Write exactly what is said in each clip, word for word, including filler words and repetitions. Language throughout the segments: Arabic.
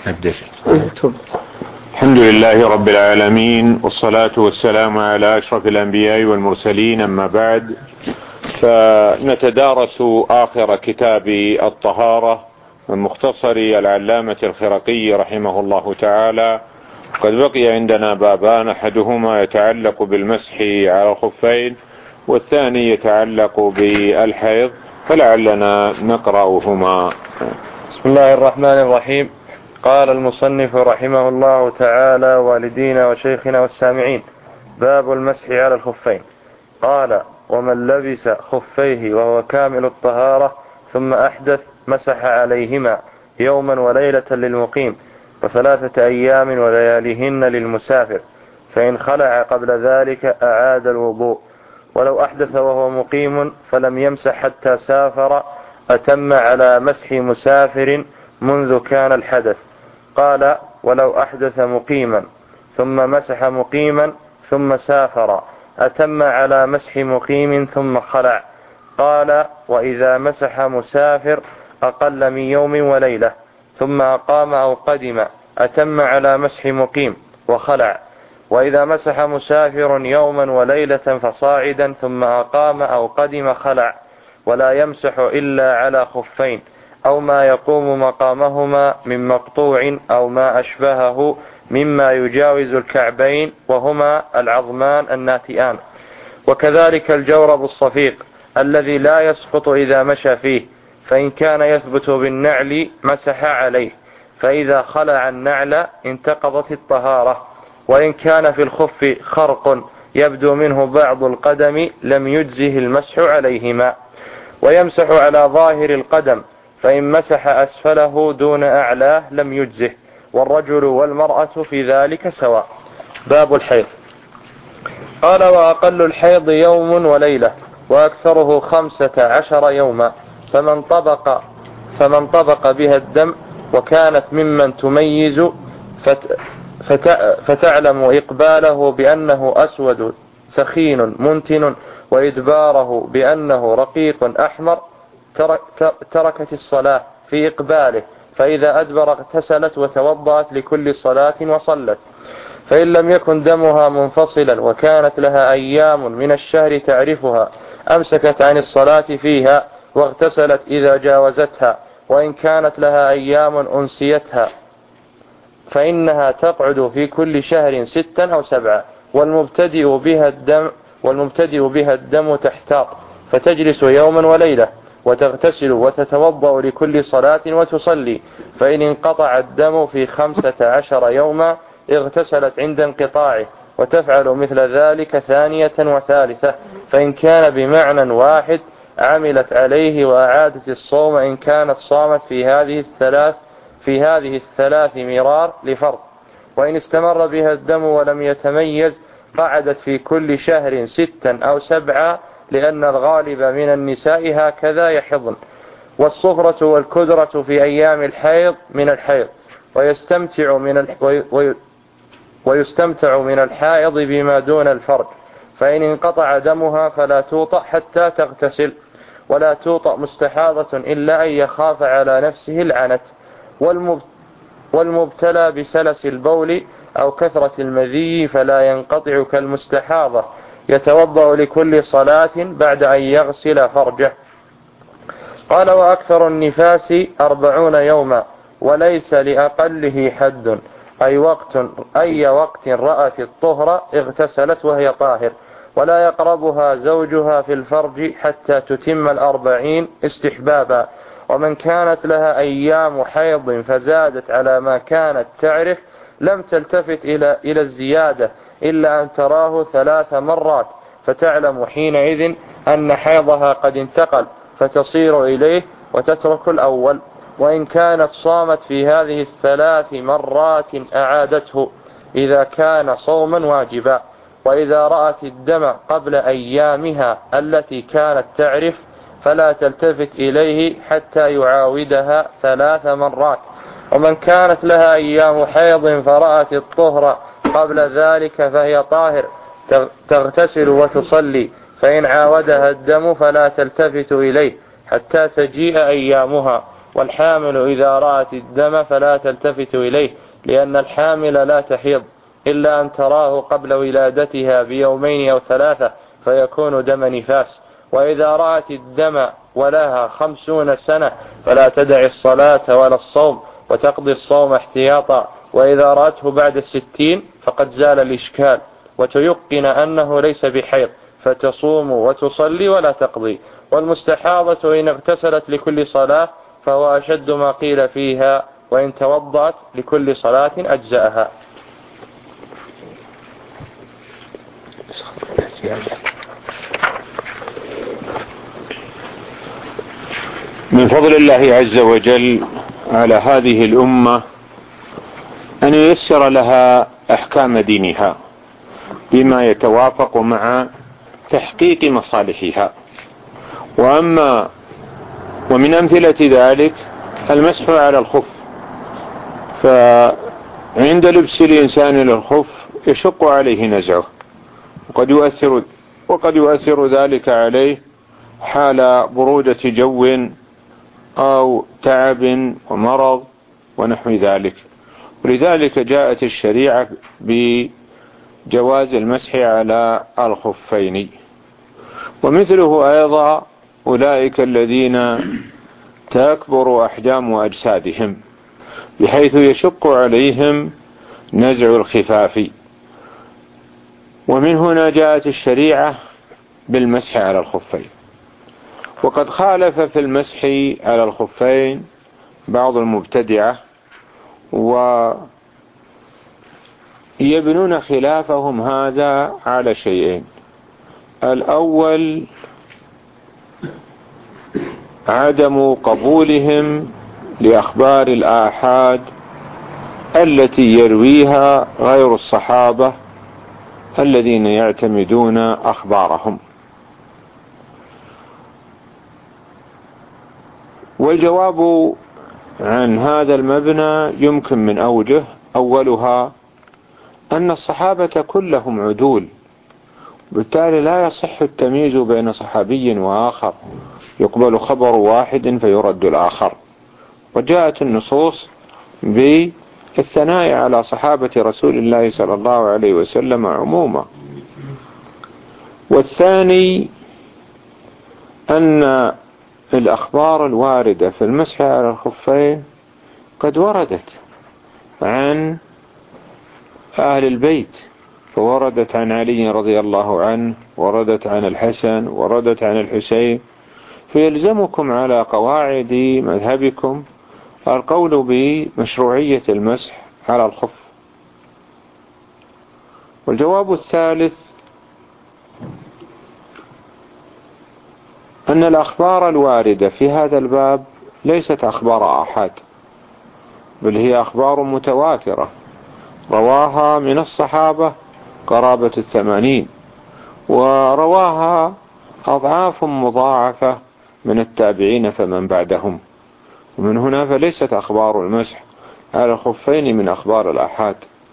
أبدأ. الحمد لله رب العالمين، والصلاة والسلام على أشرف الأنبياء والمرسلين، أما بعد، فنتدارس آخر كتاب الطهارة من مختصر العلامة الخرقي رحمه الله تعالى. قد بقي عندنا بابان، أحدهما يتعلق بالمسح على الخفين، والثاني يتعلق بالحيض، فلعلنا نقرأهما. بسم الله الرحمن الرحيم. قال المصنف رحمه الله تعالى: والدينا وشيخنا والسامعين، باب المسح على الخفين. قال: ومن لبس خفيه وهو كامل الطهارة ثم أحدث مسح عليهما يوما وليلة للمقيم، وثلاثة أيام ولياليهن للمسافر، فإن خلع قبل ذلك أعاد الوضوء. ولو أحدث وهو مقيم فلم يمسح حتى سافر أتم على مسح مسافر منذ كان الحدث. قال: ولو أحدث مقيما ثم مسح مقيما ثم سافر أتم على مسح مقيم ثم خلع. قال: وإذا مسح مسافر أقل من يوم وليلة ثم أقام أو قدم أتم على مسح مقيم وخلع. وإذا مسح مسافر يوما وليلة فصاعدا ثم أقام أو قدم خلع، ولا يمسح إلا على خفين أو ما يقوم مقامهما من مقطوع أو ما أشبهه مما يجاوز الكعبين، وهما العظمان الناتئان. وكذلك الجورب الصفيق الذي لا يسقط إذا مشى فيه، فإن كان يثبت بالنعل مسح عليه، فإذا خلع النعل انتقضت الطهارة. وإن كان في الخف خرق يبدو منه بعض القدم لم يجزه المسح عليهما. ويمسح على ظاهر القدم، فإن مسح أسفله دون أعلاه لم يجزه، والرجل والمرأة في ذلك سواء. باب الحيض. قال: وأقل الحيض يوم وليلة، وأكثره خمسة عشر يوما، فمن طبق, فمن طبق بها الدم وكانت ممن تميز فت فتعلم إقباله بأنه أسود ثخين منتن، وإدباره بأنه رقيق أحمر، تركت الصلاة في إقباله، فإذا أدبر اغتسلت وتوضأت لكل صلاة وصلت. فإن لم يكن دمها منفصلا وكانت لها أيام من الشهر تعرفها أمسكت عن الصلاة فيها واغتسلت إذا جاوزتها. وإن كانت لها أيام أنسيتها فإنها تقعد في كل شهر ستا أو سبعة. والمبتدئ بها الدم والمبتدئ بها الدم تحتاط، فتجلس يوما وليلة وتغتسل وتتوضأ لكل صلاة وتصلي. فإن انقطع الدم في خمسة عشر يوما اغتسلت عند انقطاعه، وتفعل مثل ذلك ثانية وثالثة. فإن كان بمعنى واحد عملت عليه وأعادت الصوم إن كانت صامت في هذه الثلاث في هذه الثلاث مرار لفرض. وإن استمر بها الدم ولم يتميز قعدت في كل شهر ستا أو سبعة، لأن الغالب من النساء هكذا يحضن. والصفرة والكدرة في أيام الحيض من الحيض، ويستمتع من الحيض ويستمتع من الحائض بما دون الفرج. فإن انقطع دمها فلا توطأ حتى تغتسل، ولا توطأ مستحاضة إلا أن يخاف على نفسه العنت. والمبتلى بسلس البول أو كثرة المذي فلا ينقطع كالمستحاضة، يتوضأ لكل صلاة بعد أن يغسل فرجه. قال: وأكثر النفاس أربعون يوما، وليس لأقله حد، أي وقت, أي وقت رأت الطهر اغتسلت وهي طاهر، ولا يقربها زوجها في الفرج حتى تتم الأربعين استحبابا. ومن كانت لها أيام حيض فزادت على ما كانت تعرف لم تلتفت إلى, إلى الزيادة إلا أن تراه ثلاث مرات، فتعلم حينئذ أن حيضها قد انتقل، فتصير إليه وتترك الأول. وإن كانت صامت في هذه الثلاث مرات أعادته إذا كان صوما واجبا. وإذا رأت الدم قبل أيامها التي كانت تعرف فلا تلتفت إليه حتى يعاودها ثلاث مرات. ومن كانت لها أيام حيض فرأت الطهر قبل ذلك فهي طاهر، تغتسل وتصلي. فإن عاودها الدم فلا تلتفت إليه حتى تجيء أيامها، والحامل إذا رأت الدم فلا تلتفت إليه، لأن الحامل لا تحيض إلا أن تراه قبل ولادتها بيومين أو ثلاثة فيكون دم نفاس. وإذا رأت الدم ولها خمسون سنة فلا تدع الصلاة ولا الصوم وتقضي الصوم احتياطا. وإذا رأته بعد الستين فقد زال الإشكال وتيقن أنه ليس بحيض فتصوم وتصلي ولا تقضي. والمستحاضة إن اغتسلت لكل صلاة فهو أشد ما قيل فيها، وإن توضأت لكل صلاة أجزأها. من فضل الله عز وجل على هذه الأمة أن ييسر لها أحكام دينها بما يتوافق مع تحقيق مصالحها. وأما ومن أمثلة ذلك المسح على الخف، فعند لبس الإنسان للخف يشق عليه نزعه، وقد يؤثر, وقد يؤثر ذلك عليه حال برودة جو أو تعب ومرض ونحو ذلك. ولذلك جاءت الشريعة بجواز المسح على الخفين. ومثله أيضا أولئك الذين تكبر أحجام أجسادهم بحيث يشق عليهم نزع الخفاف، ومن هنا جاءت الشريعة بالمسح على الخفين. وقد خالف في المسح على الخفين بعض المبتدعة ويبنون خلافهم هذا على شيئين: الأول عدم قبولهم لأخبار الآحاد التي يرويها غير الصحابة الذين يعتمدون أخبارهم. والجواب عن هذا المبنى يمكن من أوجه: أولها أن الصحابة كلهم عدول، بالتالي لا يصح التمييز بين صحابي وآخر، يقبل خبر واحد فيرد الآخر. وجاءت النصوص بالثناء على صحابة رسول الله صلى الله عليه وسلم عموما. والثاني أن الأخبار الواردة في المسح على الخفين قد وردت عن أهل البيت، فوردت عن علي رضي الله عنه، وردت عن الحسن، وردت عن الحسين، فيلزمكم على قواعد مذهبكم القول بمشروعية المسح على الخف. والجواب الثالث أن الأخبار الواردة في هذا الباب ليست أخبار آحاد، بل هي أخبار متواترة رواها من الصحابة قرابة الثمانين، ورواها أضعاف مضاعفة من التابعين فمن بعدهم. ومن هنا فليست أخبار المسح على الخفين من أخبار الآحاد.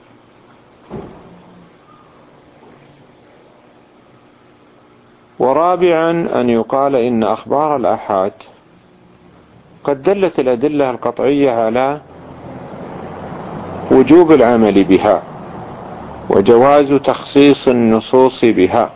ورابعا أن يقال إن أخبار الآحاد قد دلت الأدلة القطعية على وجوب العمل بها وجواز تخصيص النصوص بها،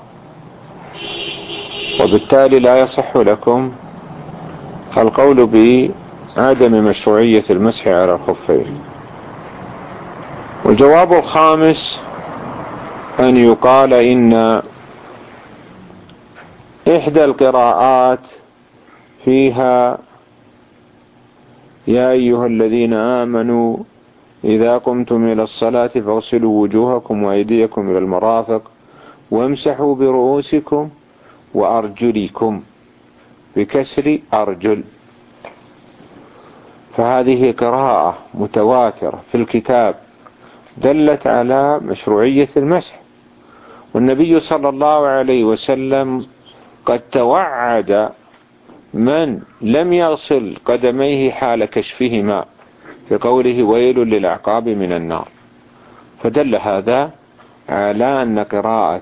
وبالتالي لا يصح لكم القول بعدم مشروعية المسح على الخفين. والجواب الخامس أن يقال إن إحدى القراءات فيها يا أيها الذين آمنوا إذا قمتم إلى الصلاة فاغسلوا وجوهكم وأيديكم إلى المرافق وامسحوا برؤوسكم وأرجلكم بكسر أرجل، فهذه قراءة متواترة في الكتاب دلت على مشروعية المسح. والنبي صلى الله عليه وسلم قد توعد من لم يغسل قدميه حال كشفهما في قوله ويل للعقاب من النار، فدل هذا على أن قراءة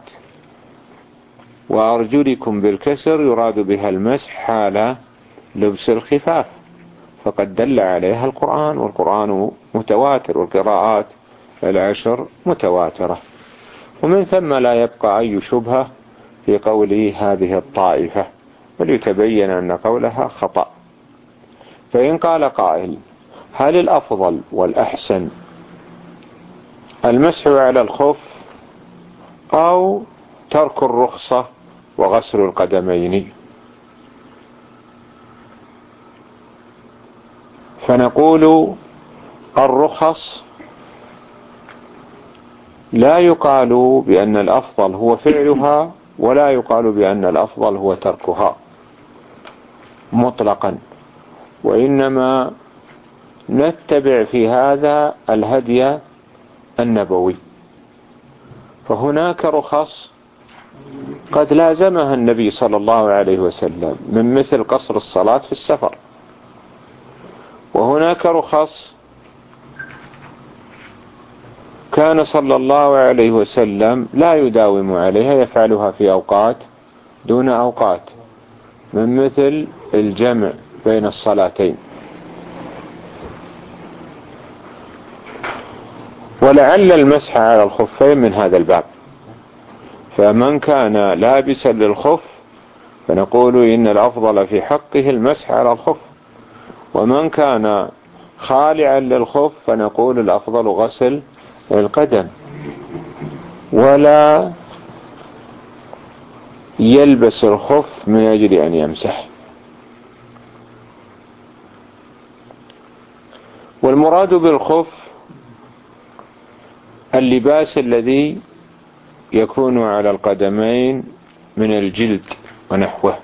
وأرجلكم بالكسر يراد بها المسح حال لبس الخفاف، فقد دل عليها القرآن، والقرآن متواتر، والقراءات العشر متواترة. ومن ثم لا يبقى أي شبهة في قول هذه الطائفة، بل يتبين أن قولها خطأ. فإن قال قائل: هل الأفضل والأحسن المسح على الخف أو ترك الرخصة وغسل القدمين؟ فنقول: الرخص لا يقال بأن الأفضل هو فعلها، ولا يقال بأن الأفضل هو تركها مطلقا، وإنما نتبع في هذا الهدي النبوي. فهناك رخص قد لازمها النبي صلى الله عليه وسلم، من مثل قصر الصلاة في السفر. وهناك رخص كان صلى الله عليه وسلم لا يداوم عليها، يفعلها في أوقات دون أوقات، من مثل الجمع بين الصلاتين. ولعل المسح على الخفين من هذا الباب. فمن كان لابسا للخف فنقول إن الأفضل في حقه المسح على الخف، ومن كان خالعا للخف فنقول الأفضل غسل القدم، ولا يلبس الخف من أجل أن يمسح. والمراد بالخف اللباس الذي يكون على القدمين من الجلد ونحوه.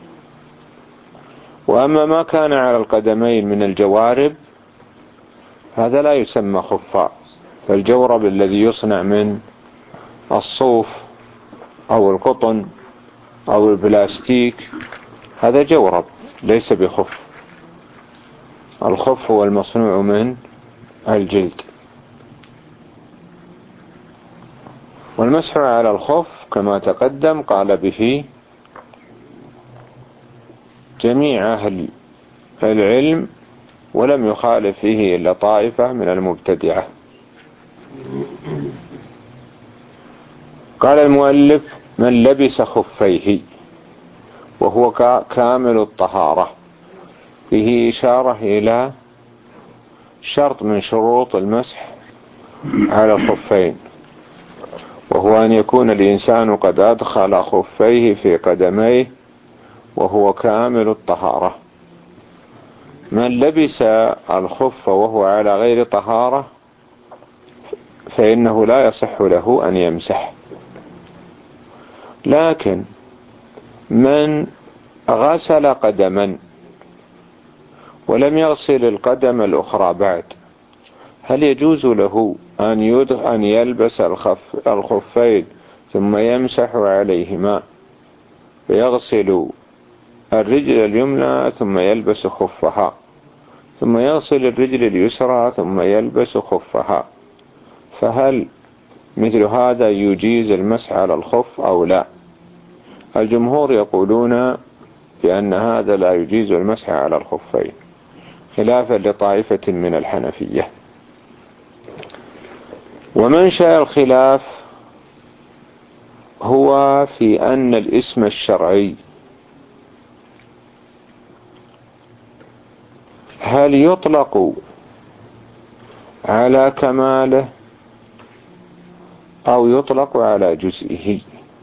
وأما ما كان على القدمين من الجوارب هذا لا يسمى خفا. فالجورب الذي يصنع من الصوف أو القطن أو البلاستيك هذا جورب ليس بخف. الخف هو المصنوع من الجلد. والمسح على الخف كما تقدم قال به جميع أهل العلم، ولم يخالف فيه إلا طائفة من المبتدعة. قال المؤلف: من لبس خفيه وهو كامل الطهارة، فيه إشارة إلى شرط من شروط المسح على الخفين، وهو أن يكون الإنسان قد أدخل خفيه في قدميه وهو كامل الطهارة. من لبس الخف وهو على غير طهارة فإنه لا يصح له أن يمسح. لكن من غسل قدما ولم يغسل القدم الأخرى بعد، هل يجوز له أن أن يلبس الخف الخفين ثم يمسح عليهما، فيغسل الرجل اليمنى ثم يلبس خفها، ثم يغسل الرجل اليسرى ثم يلبس خفها؟ فهل مثل هذا يجيز المسح على الخف أو لا؟ الجمهور يقولون بأن هذا لا يجيز المسح على الخفين، خلافا لطائفة من الحنفية. ومنشأ الخلاف هو في أن الاسم الشرعي هل يطلق على كماله أو يطلق على جزئه.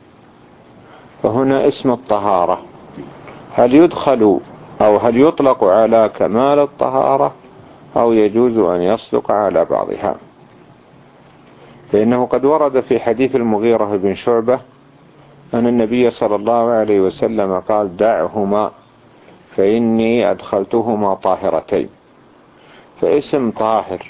فهنا اسم الطهارة هل يدخل أو هل يطلق على كمال الطهارة أو يجوز أن يصدق على بعضها. فإنه قد ورد في حديث المغيرة بن شعبة أن النبي صلى الله عليه وسلم قال: دعهما فإني أدخلتهما طاهرتين. فاسم طاهر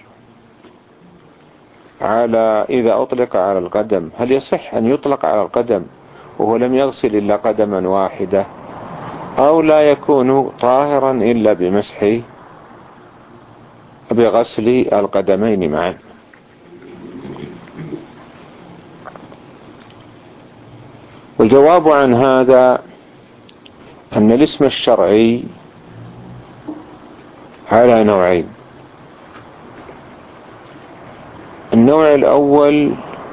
على إذا أطلق على القدم هل يصح أن يطلق على القدم وهو لم يغسل إلا قدما واحدة، أو لا يكون طاهرا إلا بمسح بغسل القدمين معا؟ والجواب عن هذا أن الاسم الشرعي على نوعين. النوع الأول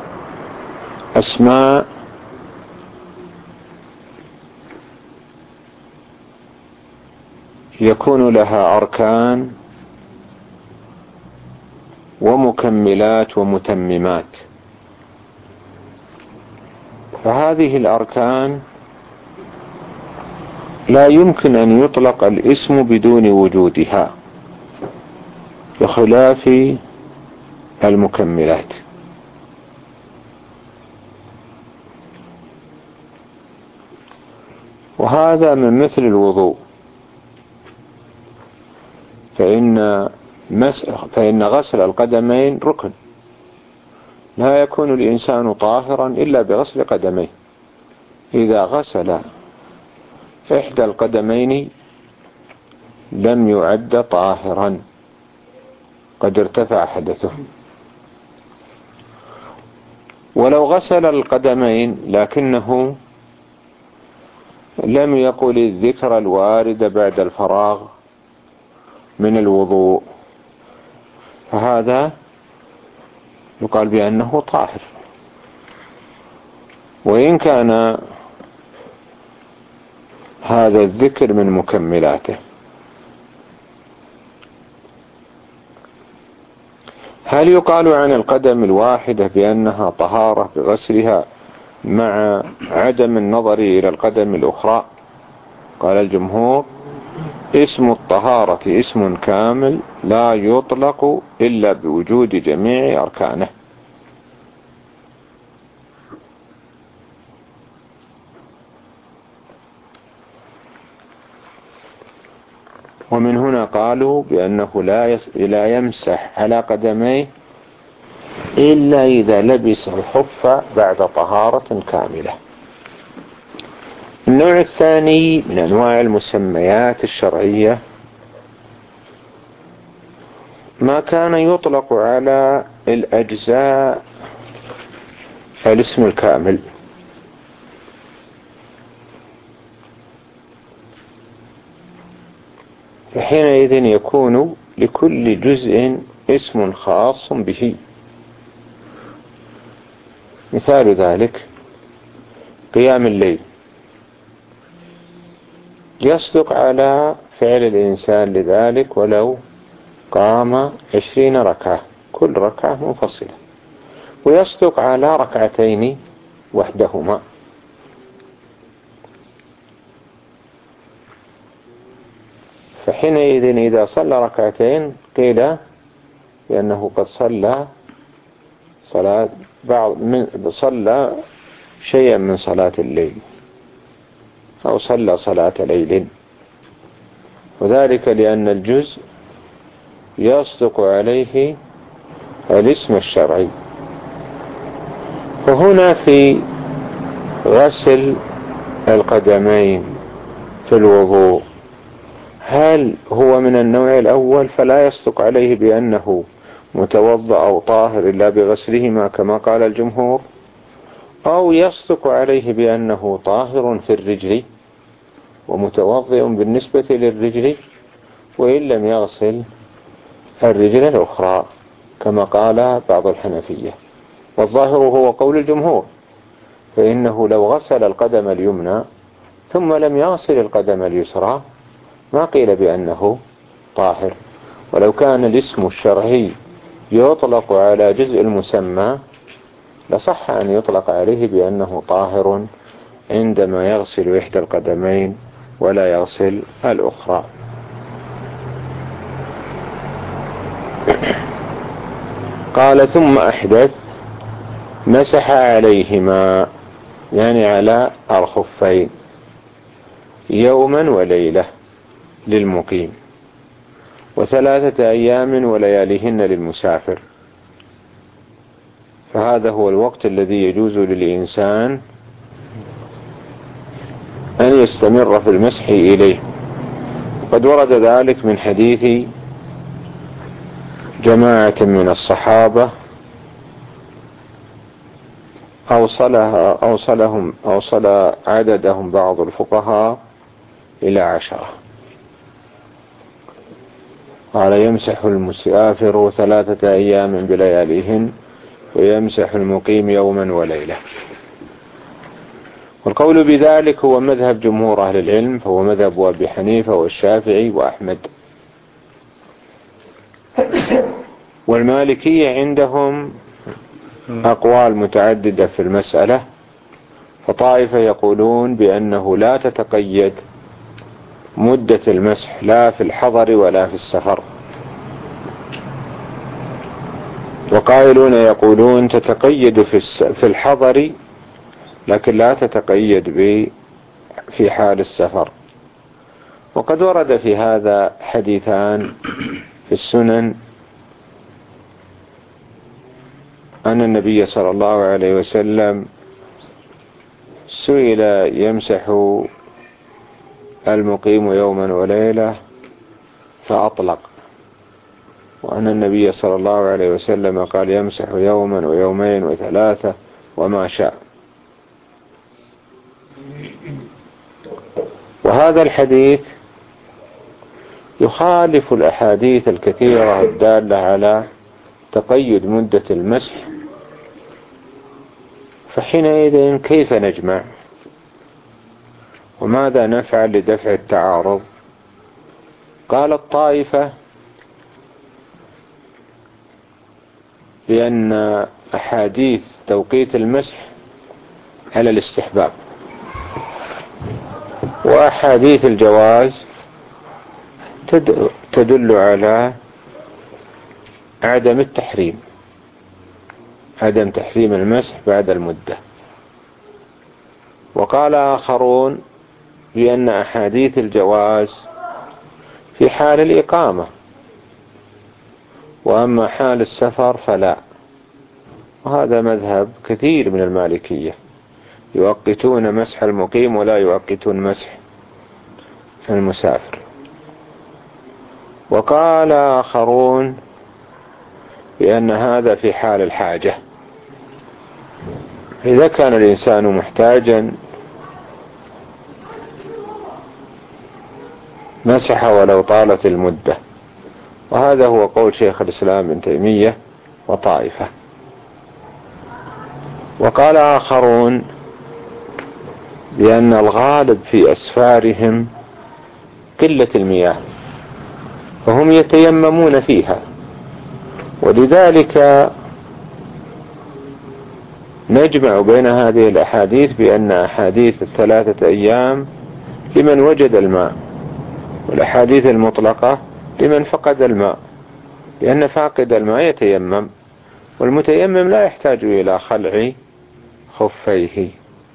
أسماء يكون لها أركان ومكملات ومتممات، فهذه الأركان لا يمكن أن يطلق الاسم بدون وجودها، بخلاف المكملات. وهذا من مثل الوضوء، فإن, مس... فإن غسل القدمين ركن، لا يكون الإنسان طاهرا إلا بغسل قدميه. إذا غسل إحدى القدمين لم يعد طاهرا، قد ارتفع حدثه. ولو غسل القدمين لكنه لم يقل الذكر الوارد بعد الفراغ من الوضوء، فهذا يقال بأنه طاهر، وإن كان هذا الذكر من مكملاته. هل يقال عن القدم الواحدة بأنها طهارة بغسلها مع عدم النظر إلى القدم الأخرى؟ قال الجمهور: اسم الطهارة اسم كامل لا يطلق إلا بوجود جميع أركانه. ومن هنا قالوا بأنه لا لا يمسح على قدميه إلا إذا لبس الخف بعد طهارة كاملة. النوع الثاني من أنواع المسميات الشرعية ما كان يطلق على الأجزاء الاسم الكامل، فحينئذ يكون لكل جزء اسم خاص به. مثال ذلك قيام الليل، يصدق على فعل الإنسان لذلك ولو قام عشرين ركعة، كل ركعة منفصلة، ويصدق على ركعتين وحدهما. فحينئذ إذا صلى ركعتين قيل بأنه قد صلى صلاة بعض من صلى شيئا من صلاة الليل، أو صلى صلاة ليل، وذلك لأن الجزء يصدق عليه الاسم الشرعي. فهنا في غسل القدمين في الوضوء، هل هو من النوع الأول فلا يصدق عليه بأنه متوضأ أو طاهر إلا بغسلهما كما قال الجمهور، أو يصدق عليه بأنه طاهر في الرجل ومتوضئ بالنسبة للرجل وإن لم يغسل الرجل الأخرى كما قال بعض الحنفية؟ والظاهر هو قول الجمهور، فإنه لو غسل القدم اليمنى ثم لم يغسل القدم اليسرى ما قيل بأنه طاهر. ولو كان الاسم الشرعي يطلق على جزء المسمى لصح أن يطلق عليه بأنه طاهر عندما يغسل إحدى القدمين ولا يغسل الأخرى. قال: ثم أحدث مسح عليهما، يعني على الخفين، يوما وليلة للمقيم، وثلاثة أيام ولياليهن للمسافر. فهذا هو الوقت الذي يجوز للإنسان أن يستمر في المسح إليه. وقد ورد ذلك من حديث جماعة من الصحابة أوصلها أوصلهم أوصل عددهم بعض الفقهاء إلى عشرة. قال يمسح المسافر ثلاثة أيام بلياليهن ويمسح المقيم يوما وليلة. والقول بذلك هو مذهب جمهور أهل العلم، فهو مذهب أبي حنيفة والشافعي وأحمد. والمالكية عندهم أقوال متعددة في المسألة، فطائفة يقولون بأنه لا تتقيد مدة المسح لا في الحضر ولا في السفر، وقائلون يقولون تتقيد في الحضر لكن لا تتقيد في حال السفر. وقد ورد في هذا حديثان في السنن أن النبي صلى الله عليه وسلم سئل يمسح المقيم يوما وليلة فأطلق، وأن النبي صلى الله عليه وسلم قال يمسح يوما ويومين وثلاثة وما شاء. وهذا الحديث يخالف الأحاديث الكثيرة الدالة على تقيد مدة المسح، فحينئذ كيف نجمع وماذا نفعل لدفع التعارض؟ قال الطائفة بأن أحاديث توقيت المسح على الاستحباب، وأحاديث الجواز تدل على عدم التحريم، عدم تحريم المسح بعد المدة. وقال آخرون بأن أحاديث الجواز في حال الإقامة، وأما حال السفر فلا. وهذا مذهب كثير من المالكية، يؤقتون مسح المقيم ولا يؤقتون مسح المسافر. وقال آخرون بأن هذا في حال الحاجة، إذا كان الإنسان محتاجا مسح ولو طالت المدة. وهذا هو قول شيخ الإسلام ابن تيمية وطائفة. وقال آخرون بأن الغالب في أسفارهم قلة المياه فهم يتيممون فيها، ولذلك نجمع بين هذه الأحاديث بأن أحاديث الثلاثة أيام لمن وجد الماء، والأحاديث المطلقة لمن فقد الماء، لأن فاقد الماء يتيمم، والمتيمم لا يحتاج إلى خلع خفيه.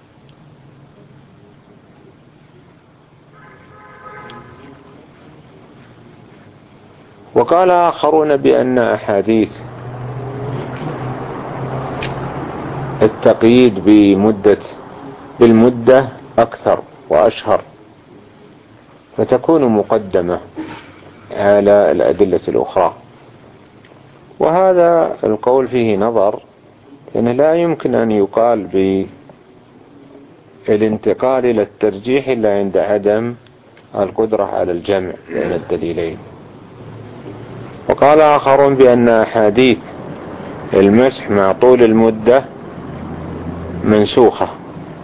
وقال آخرون بأن أحاديث التقييد بمدة بالمدة أكثر وأشهر، فتكون مقدمة على الأدلة الأخرى. وهذا القول فيه نظر، لأنه لا يمكن أن يقال بالانتقال إلى الترجيح إلا عند عدم القدرة على الجمع بين الدليلين. وقال آخرون بأن أحاديث المسح مع طول المدة منسوخة،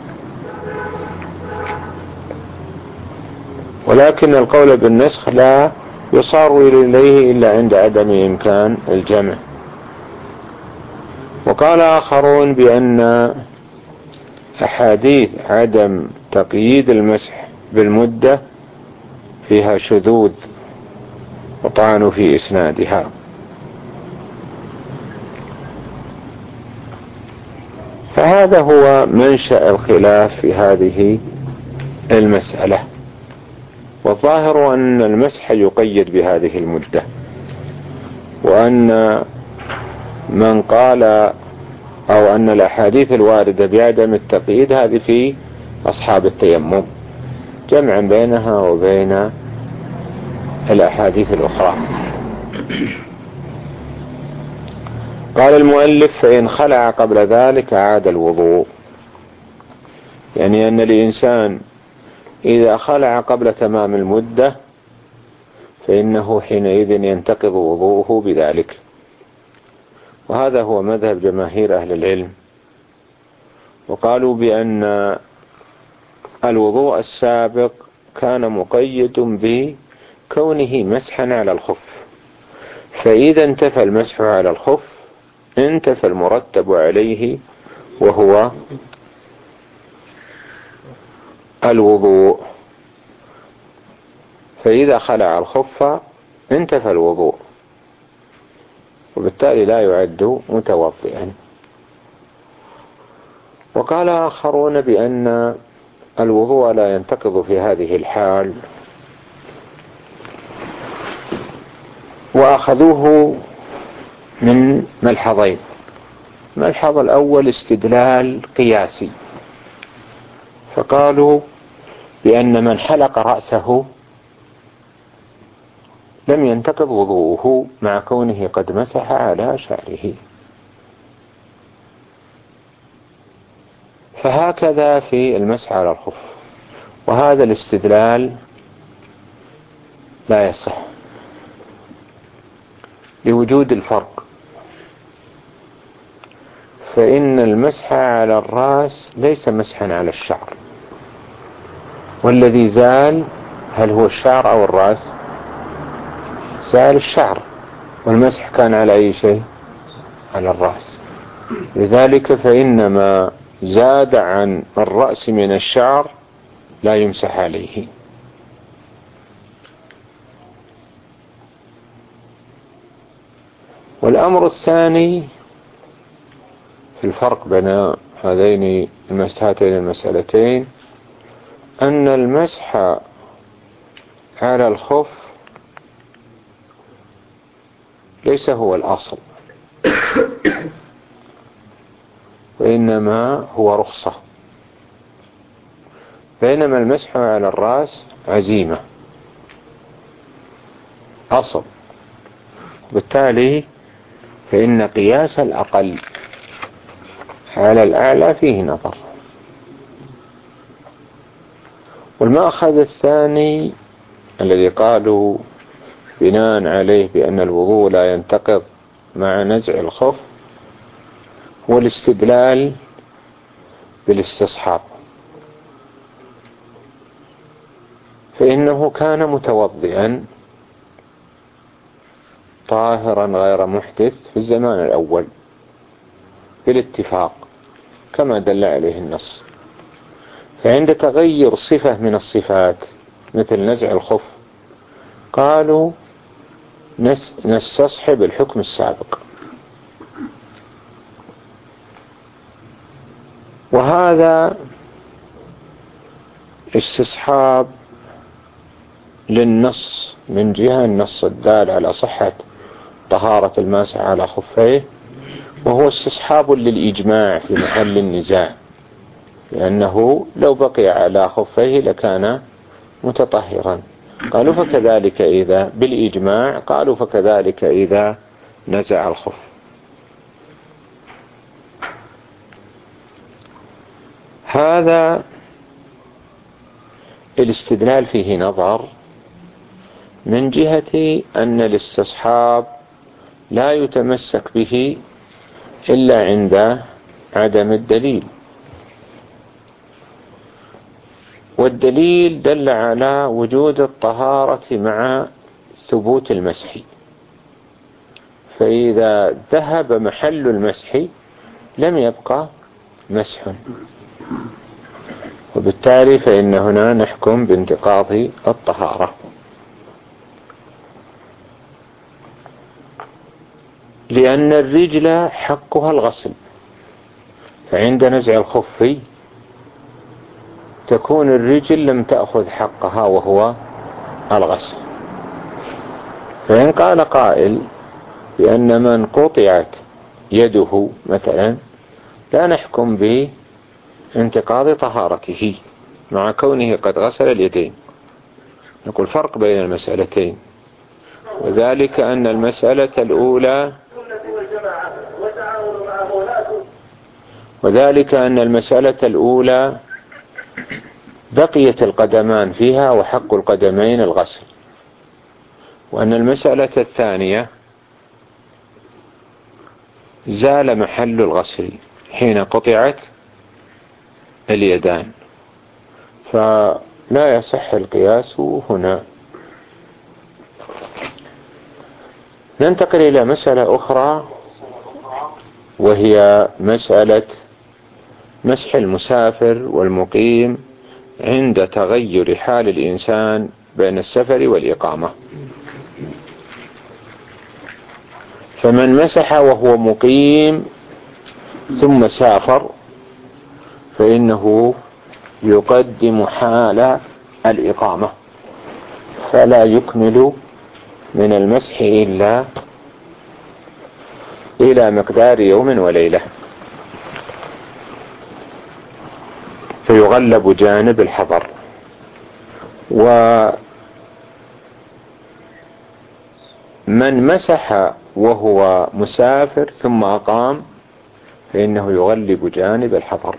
ولكن القول بالنسخ لا يصار إليه إلا عند عدم إمكان الجمع. وقال آخرون بأن أحاديث عدم تقييد المسح بالمدة فيها شذوذ وطعنوا في إسنادها. فهذا هو منشأ الخلاف في هذه المسألة. والظاهر أن المسح يقيد بهذه المدة، وأن من قال أو أن الأحاديث الواردة بعدم التقييد هذه في أصحاب التيمم، جمعا بينها وبين الأحاديث الأخرى. قال المؤلف فإن خلع قبل ذلك عاد الوضوء، يعني أن الإنسان إذا خلع قبل تمام المدة فإنه حينئذ ينتقض وضوءه بذلك. وهذا هو مذهب جماهير أهل العلم. وقالوا بأن الوضوء السابق كان مقيد بكونه مسحا على الخف، فإذا انتفى المسح على الخف انتفى المرتب عليه وهو الوضوء، فإذا خلع الخف انتفى الوضوء، وبالتالي لا يعد متوضئا. وقال آخرون بأن الوضوء لا ينتقض في هذه الحال، وأخذوه من ملحظين. الملحظ الأول استدلال قياسي، فقالوا بأن من حلق رأسه لم ينتقض وضوءه مع كونه قد مسح على شعره. فهكذا في المسح على الخف، وهذا الاستدلال لا يصح لوجود الفرق. فإن المسح على الرأس ليس مسحا على الشعر، والذي زال هل هو الشعر أو الرأس؟ زال الشعر، والمسح كان على أي شيء؟ على الرأس. لذلك فإن ما زاد عن الرأس من الشعر لا يمسح عليه. والأمر الثاني في الفرق بين هذين هاتين المسألتين أن المسح على الخف ليس هو الأصل، وإنما هو رخصة، بينما المسح على الرأس عزيمة أصل. بالتالي فإن قياس الأقل على الأعلى فيه نظر. والمأخذ الثاني الذي قالوا بناء عليه بأن الوضوء لا ينتقض مع نزع الخف هو الاستدلال بالاستصحاب، فإنه كان متوضئا طاهرا غير محدث في الزمان الأول بالاتفاق كما دل عليه النص. فعند تغير صفة من الصفات مثل نزع الخف قالوا نستصحب الحكم السابق. وهذا استصحاب للنص من جهة النص الدال على صحة طهارة الماسح على خفيه، وهو استصحاب للإجماع في محل النزاع، لأنه لو بقي على خفيه لكان متطهرا. قالوا فكذلك إذا بالإجماع، قالوا فكذلك إذا نزع الخف. هذا الاستدلال فيه نظر من جهة أن الاستصحاب لا يتمسك به إلا عند عدم الدليل، والدليل دل على وجود الطهارة مع ثبوت المسح، فإذا ذهب محل المسح لم يبقى مسح، وبالتالي فإن هنا نحكم بانتقاض الطهارة. لأن الرجل حقها الغسل، فعند نزع الخف تكون الرجل لم تأخذ حقها وهو الغسل. فإن قال قائل بأن من قطعت يده مثلا لا نحكم بانتقاض طهارته مع كونه قد غسل اليدين، نقول فرق بين المسألتين، وذلك أن المسألة الأولى وذلك أن المسألة الأولى بقيت القدمان فيها وحق القدمين الغسل، وأن المسألة الثانية زال محل الغسل حين قطعت اليدان، فلا يصح القياس هنا. ننتقل إلى مسألة أخرى، وهي مسألة مسح المسافر والمقيم عند تغير حال الإنسان بين السفر والإقامة. فمن مسح وهو مقيم ثم سافر فإنه يقدم حال الإقامة، فلا يكمل من المسح إلا إلى مقدار يوم وليلة، فيغلب جانب الحضر. ومن مسح وهو مسافر ثم أقام فإنه يغلب جانب الحضر.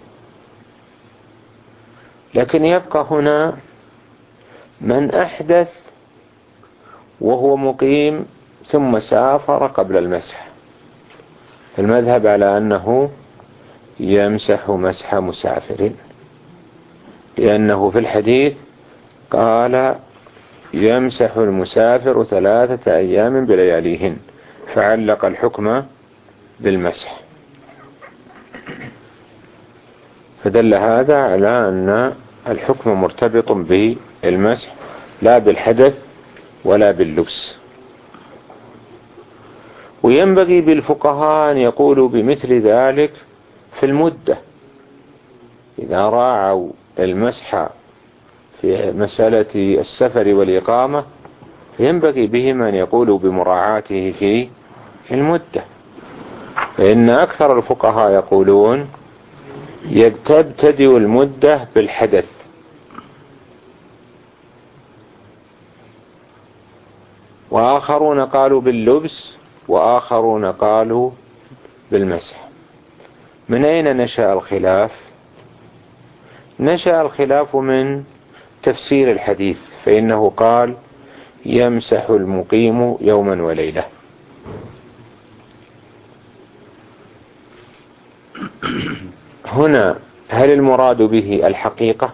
لكن يبقى هنا من أحدث وهو مقيم ثم سافر قبل المسح، المذهب على أنه يمسح مسح مسافر، لأنه في الحديث قال يمسح المسافر ثلاثة أيام بلياليهن، فعلق الحكم بالمسح، فدل هذا على أن الحكم مرتبط بالمسح لا بالحدث ولا باللبس. وينبغي بالفقهاء أن يقولوا بمثل ذلك في المدة، إذا راعوا المسح في مسألة السفر والإقامة ينبغي بهم أن يقولوا بمراعاته في المدة، فإن أكثر الفقهاء يقولون تبتدئ المدة بالحدث، وآخرون قالوا باللبس وآخرون قالوا بالمسح. من أين نشأ الخلاف؟ نشأ الخلاف من تفسير الحديث، فإنه قال يمسح المقيم يوما وليلة. هنا هل المراد به الحقيقة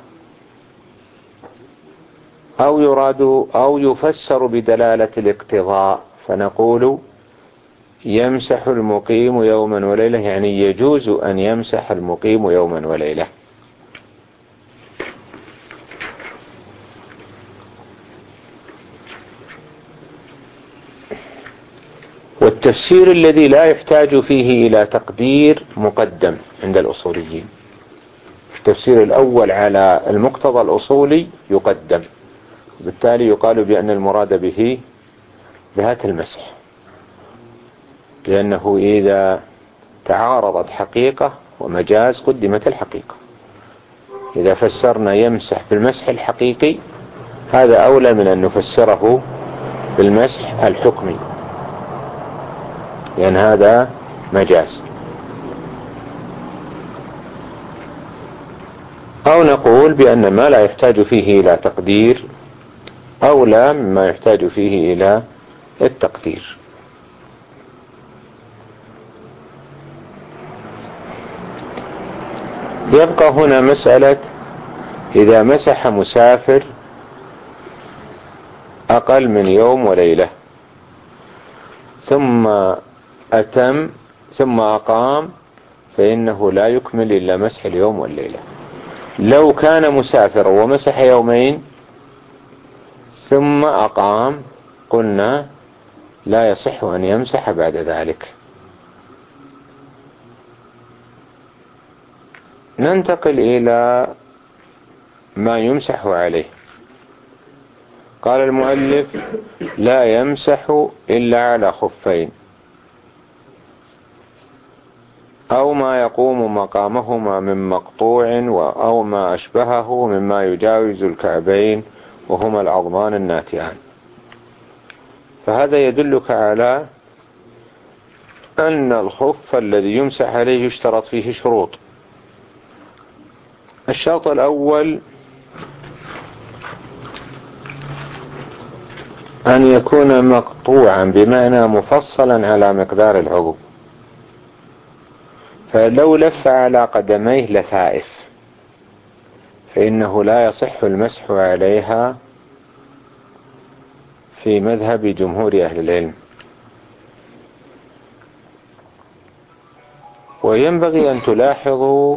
أو يراد أو يفسر بدلالة الاقتضاء، فنقول يمسح المقيم يوما وليلة يعني يجوز أن يمسح المقيم يوما وليلة. والتفسير الذي لا يحتاج فيه إلى تقدير مقدم عند الأصوليين، التفسير الأول على المقتضى الأصولي يقدم، بالتالي يقال بأن المراد به ذات المسح، لأنه إذا تعارضت حقيقة ومجاز قدمت الحقيقة. إذا فسرنا يمسح بالمسح الحقيقي هذا أولى من أن نفسره بالمسح الحكمي، لأن هذا مجاز. أو نقول بأن ما لا يحتاج فيه إلى تقدير أولى مما يحتاج فيه إلى التقدير. يبقى هنا مسألة إذا مسح مسافر أقل من يوم وليلة ثم أتم ثم أقام فإنه لا يكمل إلا مسح اليوم والليلة. لو كان مسافر ومسح يومين ثم أقام قلنا لا يصح أن يمسح بعد ذلك. ننتقل إلى ما يمسح عليه. قال المؤلف لا يمسح إلا على خفين أو ما يقوم مقامهما من مقطوع أو ما أشبهه مما يجاوز الكعبين وهما العظمان الناتئان. فهذا يدلك على أن الخف الذي يمسح عليه يشترط فيه شروط. الشرط الأول أن يكون مقطوعا بمعنى مفصلا على مقدار العضو، فلو لف على قدميه لثائف فإنه لا يصح المسح عليها في مذهب جمهور أهل العلم. وينبغي أن تلاحظوا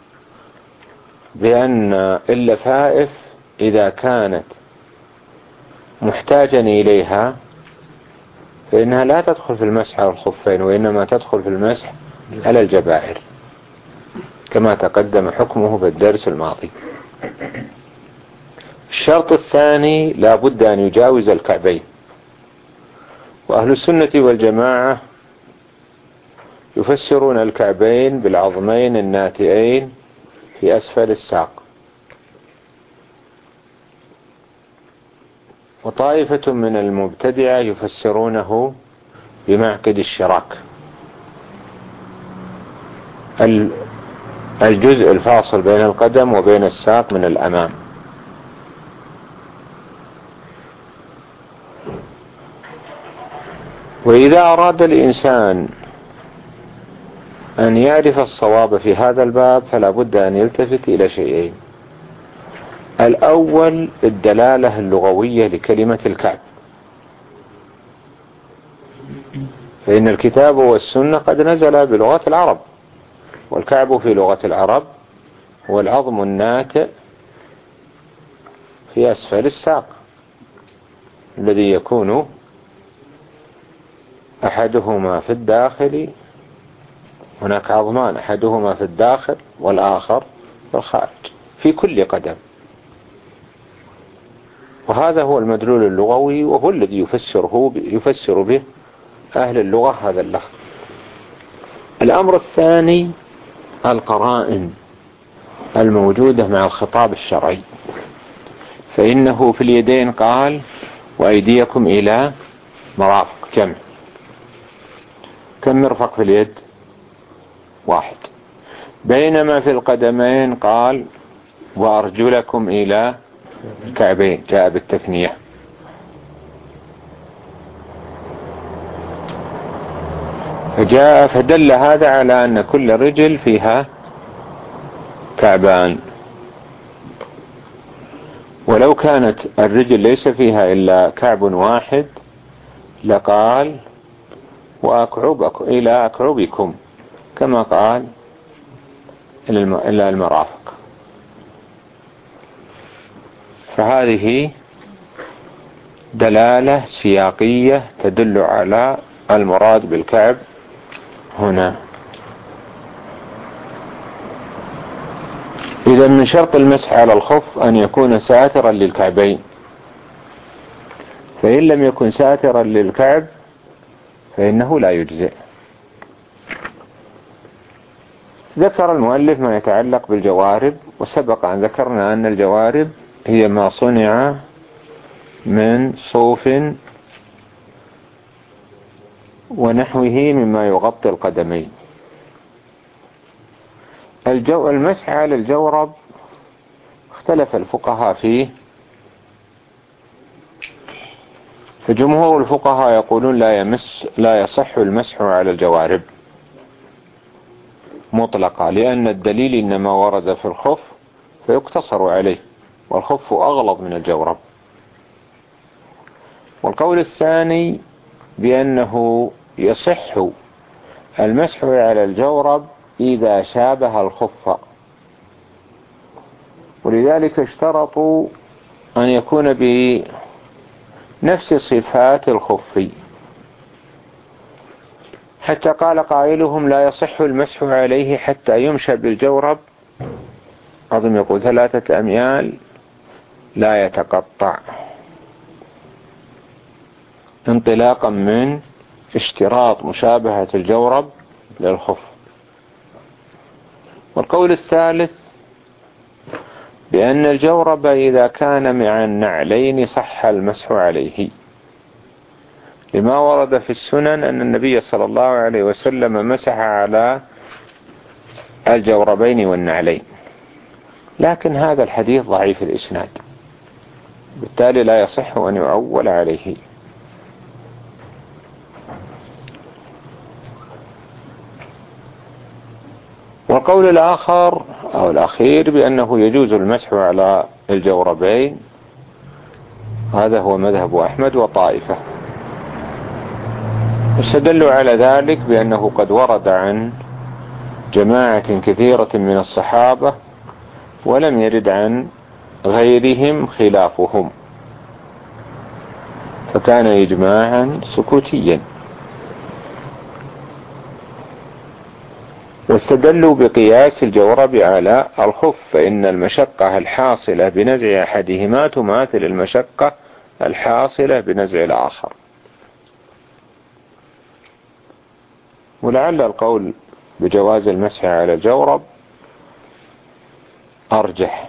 بأن اللفائف إذا كانت محتاجا إليها فإنها لا تدخل في المسح على الخفين، وإنما تدخل في المسح على الجبائر كما تقدم حكمه في الدرس الماضي. الشرط الثاني لا بد أن يجاوز الكعبين، وأهل السنة والجماعة يفسرون الكعبين بالعظمين الناتئين في أسفل الساق، وطائفة من المبتدعة يفسرونه بمعقد الشراك، الجزء الفاصل بين القدم وبين الساق من الأمام. وإذا أراد الإنسان أن يعرف الصواب في هذا الباب فلا بد أن يلتفت إلى شيئين: الأول الدلالة اللغوية لكلمة الكعب، فإن الكتاب والسنة قد نزل بلغة العرب، والكعب في لغة العرب هو العظم الناتئ في أسفل الساق الذي يكون أحدهما في الداخل، هناك عظمان أحدهما في الداخل والآخر في الخارج في كل قدم، وهذا هو المدلول اللغوي، وهو الذي يفسره يفسر به أهل اللغة هذا اللفظ. الأمر الثاني القرائن الموجودة مع الخطاب الشرعي، فإنه في اليدين قال وأيديكم إلى مرافق جمع، كم مرفق في اليد؟ واحد. بينما في القدمين قال وأرجلكم إلى الكعبين، جاء بالتثنية. فجاء فدل هذا على أن كل رجل فيها كعبان، ولو كانت الرجل ليس فيها إلا كعب واحد لقال وأكعبكم إلى أكعبكم كما قال إلى المرافق. فهذه دلالة سياقية تدل على المراد بالكعب هنا. إذا من شرط المسح على الخف أن يكون ساترا للكعبين، فإن لم يكن ساترا للكعب فإنه لا يجزئ. ذكر المؤلف ما يتعلق بالجوارب، وسبق أن ذكرنا أن الجوارب هي ما صنع من صوف ونحوه مما يغطي القدمين. الجو المسح على الجورب اختلف الفقهاء فيه، فجمهور الفقهاء يقولون لا يمس لا يصح المسح على الجوارب مطلقة، لأن الدليل إنما ورد في الخف فيقتصر عليه، والخف أغلظ من الجورب. والقول الثاني بأنه يصح المسح على الجورب إذا شابه الخف، ولذلك اشترطوا أن يكون بنفس صفات الخف، حتى قال قائلهم لا يصح المسح عليه حتى يمشى بالجورب، أظن يقول ثلاثة أميال لا يتقطع، انطلاقا من اشتراط مشابهة الجورب للخف. والقول الثالث بأن الجورب إذا كان مع النعلين صح المسح عليه، لما ورد في السنن أن النبي صلى الله عليه وسلم مسح على الجوربين والنعلين، لكن هذا الحديث ضعيف الإسناد، بالتالي لا يصح أن يعول عليه. والقول الآخر أو الأخير بأنه يجوز المسح على الجوربين، هذا هو مذهب أحمد وطائفة. استدلوا على ذلك بأنه قد ورد عن جماعة كثيرة من الصحابة ولم يرد عن غيرهم خلافهم، فكان إجماعا سكوتيا. واستدلوا بقياس الجورب على الخف، فإن المشقة الحاصلة بنزع أحدهما تماثل المشقة الحاصلة بنزع الآخر. ولعل القول بجواز المسح على الجورب أرجح،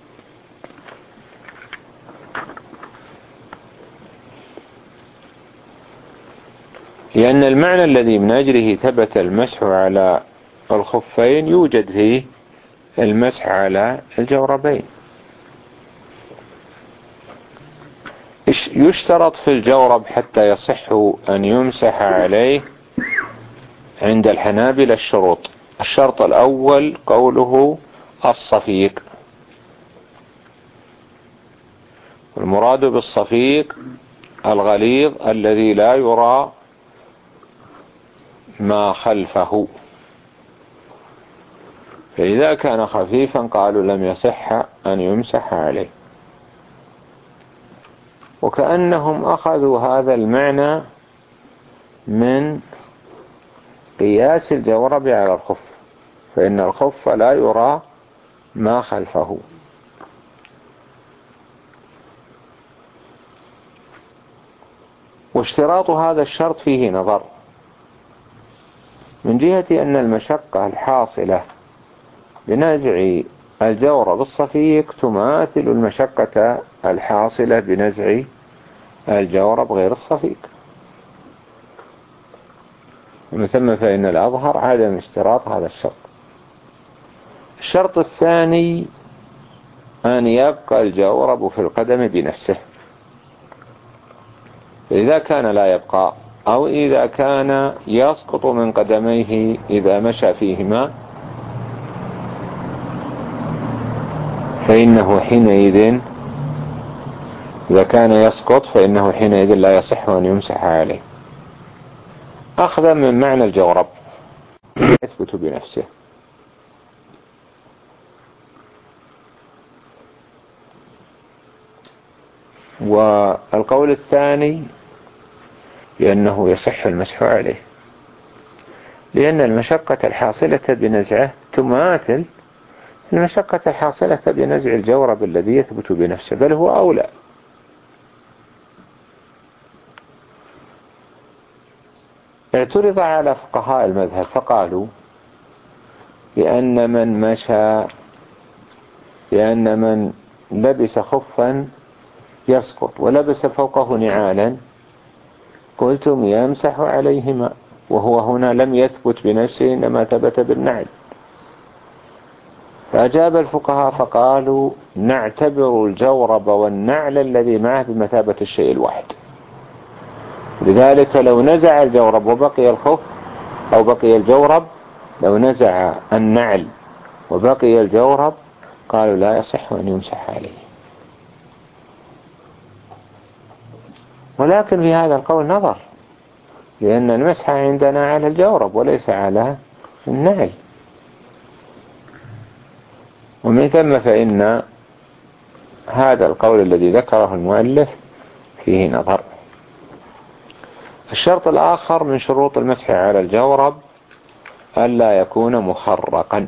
لأن المعنى الذي من أجله ثبت المسح على الخفين يوجد فيه المسح على الجوربين. يشترط في الجورب حتى يصح أن يمسح عليه عند الحنابلة الشروط. الشرط الأول قوله الصفيق، والمراد بالصفيق الغليظ الذي لا يرى ما خلفه، فإذا كان خفيفا قالوا لم يصح أن يمسح عليه. وكأنهم أخذوا هذا المعنى من قياس الجورب على الخف، فإن الخف لا يرى ما خلفه. واشتراط هذا الشرط فيه نظر، من جهة أن المشقة الحاصلة بنزع الجورب الصفيق تماثل المشقة الحاصلة بنزع الجورب غير الصفيق، ومن ثم فإن الأظهر عدم اشتراط هذا الشرط. الشرط الثاني أن يبقى الجورب في القدم بنفسه، فإذا كان لا يبقى أو إذا كان يسقط من قدميه إذا مشى فيهما فإنه حينئذ إذا كان يسقط فإنه حينئذ لا يصح أن يمسح عليه، أخذا من معنى الجورب يثبت بنفسه. والقول الثاني بأنه يصح المسح عليه، لأن المشقة الحاصلة بنزعه تماثل المشقة الحاصلة بنزع الجورب الذي يثبت بنفسه، بل هو أولى. اعترض على فقهاء المذهب فقالوا بأن من مشى بأن من لبس خفا يسقط ولبس فوقه نعالا قلتم يمسح عليهما، وهو هنا لم يثبت بنفسه إنما ثبت بالنعل. فأجاب الفقهاء فقالوا نعتبر الجورب والنعل الذي معه بمثابة الشيء الواحد، لذلك لو نزع الجورب وبقي الخف أو بقي الجورب، لو نزع النعل وبقي الجورب قالوا لا يصح أن يمسح عليه. ولكن في هذا القول نظر، لأن المسح عندنا على الجورب وليس على النعل، ومن ثم فإن هذا القول الذي ذكره المؤلف فيه نظر. الشرط الآخر من شروط المسح على الجورب ألا يكون مخرقا،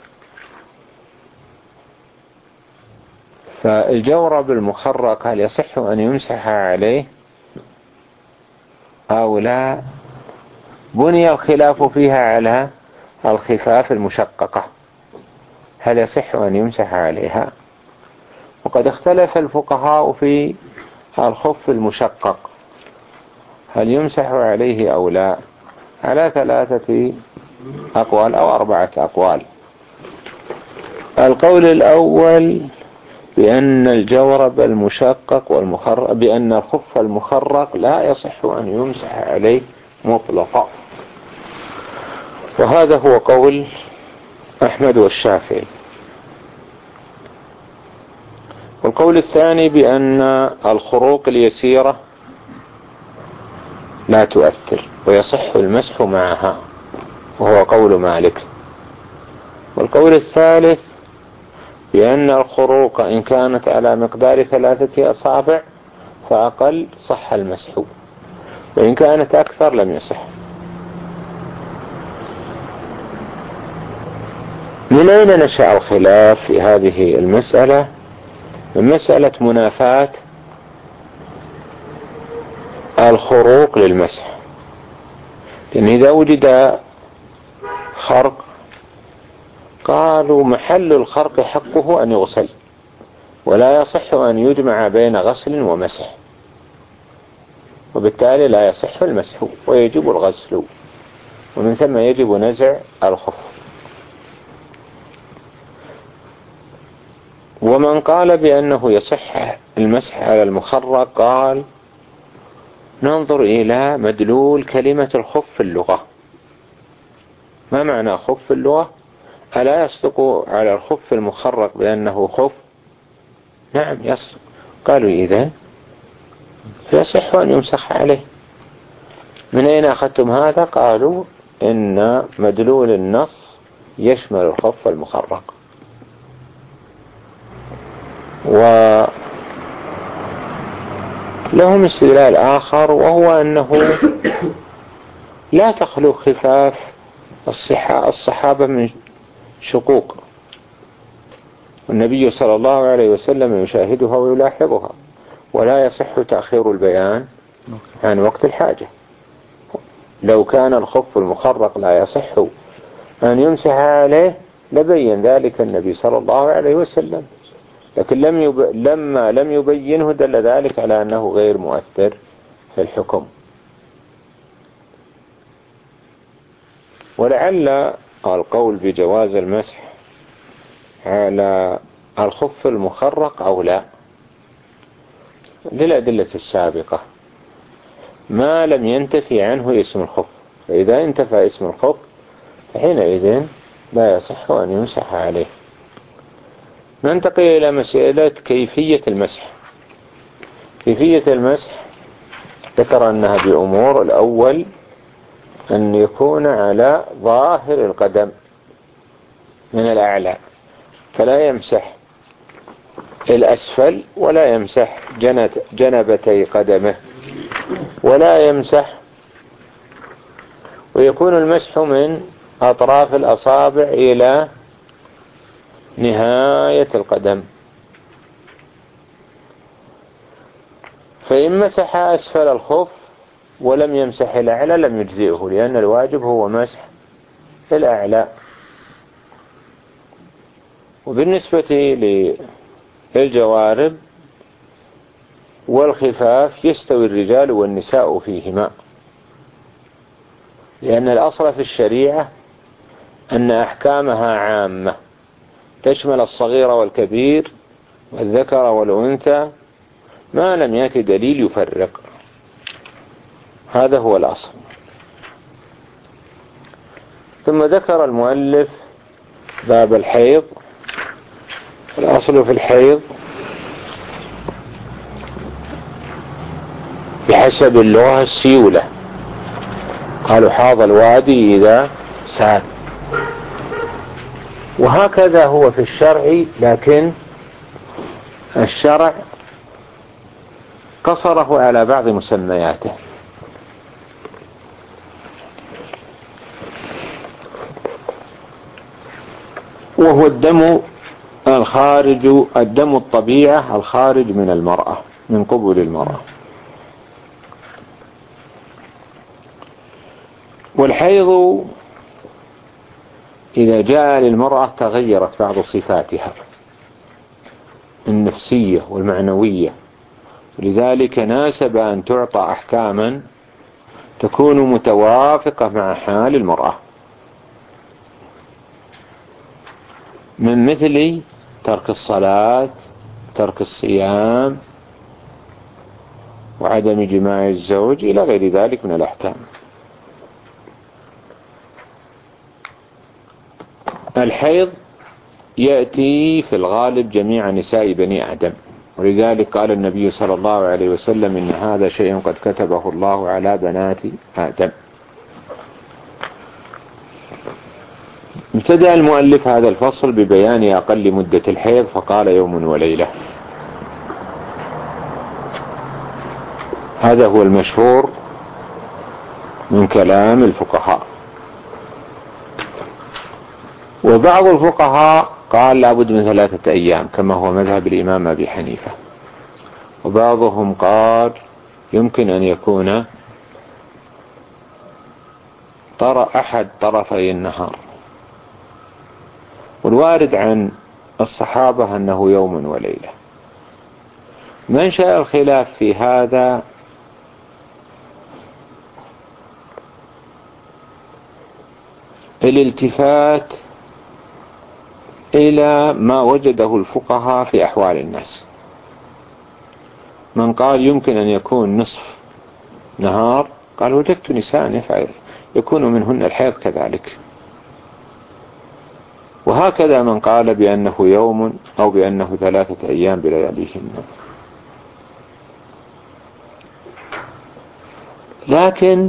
فالجورب المخرق هل يصح أن يمسح عليه أو لا؟ بني الخلاف فيها على الخفاف المشققة، هل يصح أن يمسح عليها؟ وقد اختلف الفقهاء في الخف المشقق هل يمسح عليه أو لا، على ثلاثة أقوال أو أربعة أقوال. القول الأول بأن الجورب المشقق والمخرق بأن الخف المخرق لا يصح أن يمسح عليه مطلقا، وهذا هو قول أحمد والشافعي. والقول الثاني بأن الخروق اليسيرة لا تؤثر ويصح المسح معها، وهو قول مالك. والقول الثالث بأن الخروق إن كانت على مقدار ثلاثة أصابع فأقل صح المسح، وإن كانت أكثر لم يصح. من أين نشأ الخلاف في هذه المسألة؟ من مسألة منافاة الخروق للمسح. لأن إذا وجد خرق قالوا محل الخرق حقه أن يغسل، ولا يصح أن يجمع بين غسل ومسح، وبالتالي لا يصح المسح ويجب الغسل، ومن ثم يجب نزع الخف. ومن قال بأنه يصح المسح على المخرق قال ننظر إلى مدلول كلمة الخف في اللغة. ما معنى خف في اللغة؟ ألا يصدق على الخف المخرق بأنه خف؟ نعم يصدق. قالوا إذن فيصح أن يمسح عليه. من أين أخذتم هذا؟ قالوا إن مدلول النص يشمل الخف المخرق. ولهم استدلال آخر، وهو أنه لا تخلو خفاف الصحابة من شقوق، والنبي صلى الله عليه وسلم يشاهدها ويلاحظها، ولا يصح تأخير البيان عن وقت الحاجة. لو كان الخف المخرق لا يصح أن يمسح عليه لبين ذلك النبي صلى الله عليه وسلم، لكن لم يب... لما لم يبينه دل ذلك على أنه غير مؤثر في الحكم. ولعل القول بجواز المسح على الخف المخرق أو لا للأدلة السابقة، ما لم ينتفي عنه اسم الخف. فإذا انتفى اسم الخف فحينئذ لا يصح أن يمسح عليه. ننتقل إلى مسألة كيفية المسح. كيفية المسح ذكر أنها بأمور. الأول أن يكون على ظاهر القدم من الأعلى، فلا يمسح الأسفل ولا يمسح جنبتي قدمه ولا يمسح، ويكون المسح من أطراف الأصابع إلى نهاية القدم. فإن مسح أسفل الخف ولم يمسح الأعلى لم يجزئه، لأن الواجب هو مسح الأعلى. وبالنسبة للجوارب والخفاف يستوي الرجال والنساء فيهما، لأن الأصل في الشريعة أن أحكامها عامة تشمل الصغير والكبير والذكر والأنثى ما لم يأتي دليل يفرق. هذا هو الأصل. ثم ذكر المؤلف باب الحيض. الأصل في الحيض بحسب اللغة السيولة، قالوا حاض الوادي إذا سال، وهكذا هو في الشرع، لكن الشرع قصره على بعض مسمياته. وهو الدم الخارج، الدم الطبيعة الخارج من المرأة، من قبل المرأة. والحيض إذا جاء للمرأة تغيرت بعض صفاتها النفسية والمعنوية، لذلك ناسب أن تعطى أحكاما تكون متوافقة مع حال المرأة، من مثل ترك الصلاة، ترك الصيام، وعدم جماع الزوج إلى غير ذلك من الأحكام. الحيض يأتي في الغالب جميع نساء بني آدم، ولذلك قال النبي صلى الله عليه وسلم إن هذا شيء قد كتبه الله على بنات آدم. ابتدأ المؤلف هذا الفصل ببيان أقل مدة الحيض فقال يوم وليلة. هذا هو المشهور من كلام الفقهاء. وبعض الفقهاء قال لابد من ثلاثة أيام كما هو مذهب الإمام أبي حنيفة، وبعضهم قال يمكن أن يكون طرى أحد طرفي النهار. والوارد عن الصحابة أنه يوم وليلة. منشأ الخلاف في هذا الالتفات إلى ما وجده الفقهاء في أحوال الناس. من قال يمكن أن يكون نصف نهار قال وجدت نساء يفعل يكون منهن الحيض كذلك. وهكذا من قال بأنه يوم أو بأنه ثلاثة أيام بلياليهن. لكن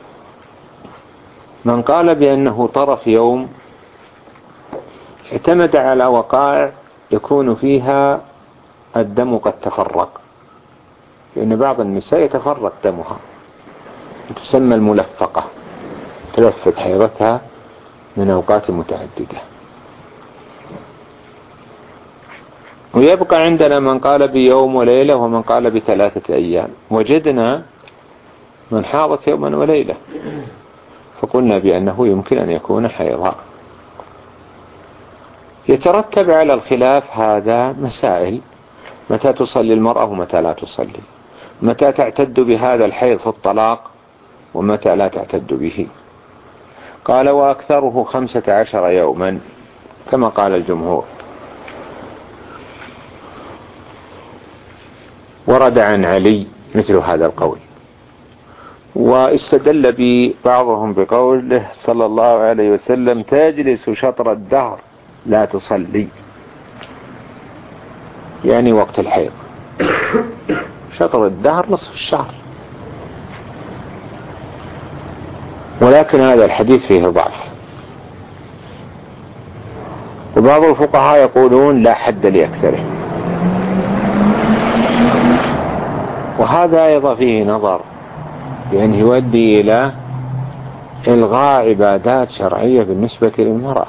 من قال بأنه طرف يوم اعتمد على وقائع يكون فيها الدم قد تفرق، لأن بعض النساء يتفرق دمها تسمى الملفقة، تلفت حيضتها من أوقات متعددة. ويبقى عندنا من قال بيوم وليلة ومن قال بثلاثة أيام. وجدنا من حاضت يوما وليلة فقلنا بأنه يمكن أن يكون حيضا. يترتب على الخلاف هذا مسائل: متى تصلي المرأة ومتى لا تصلي، متى تعتد بهذا الحيض في الطلاق ومتى لا تعتد به. قال وأكثره خمسة عشر يوما كما قال الجمهور. ورد عن علي مثل هذا القول، واستدل ببعضهم بقوله صلى الله عليه وسلم تجلس شطر الدهر لا تصلي، يعني وقت الحيض. شطر الدهر نصف الشهر. ولكن هذا الحديث فيه ضعف. وبعض الفقهاء يقولون لا حد لأكثره، وهذا أيضا فيه نظر، لأنه يؤدي إلى إلغاء عبادات شرعية بالنسبة للمرأة،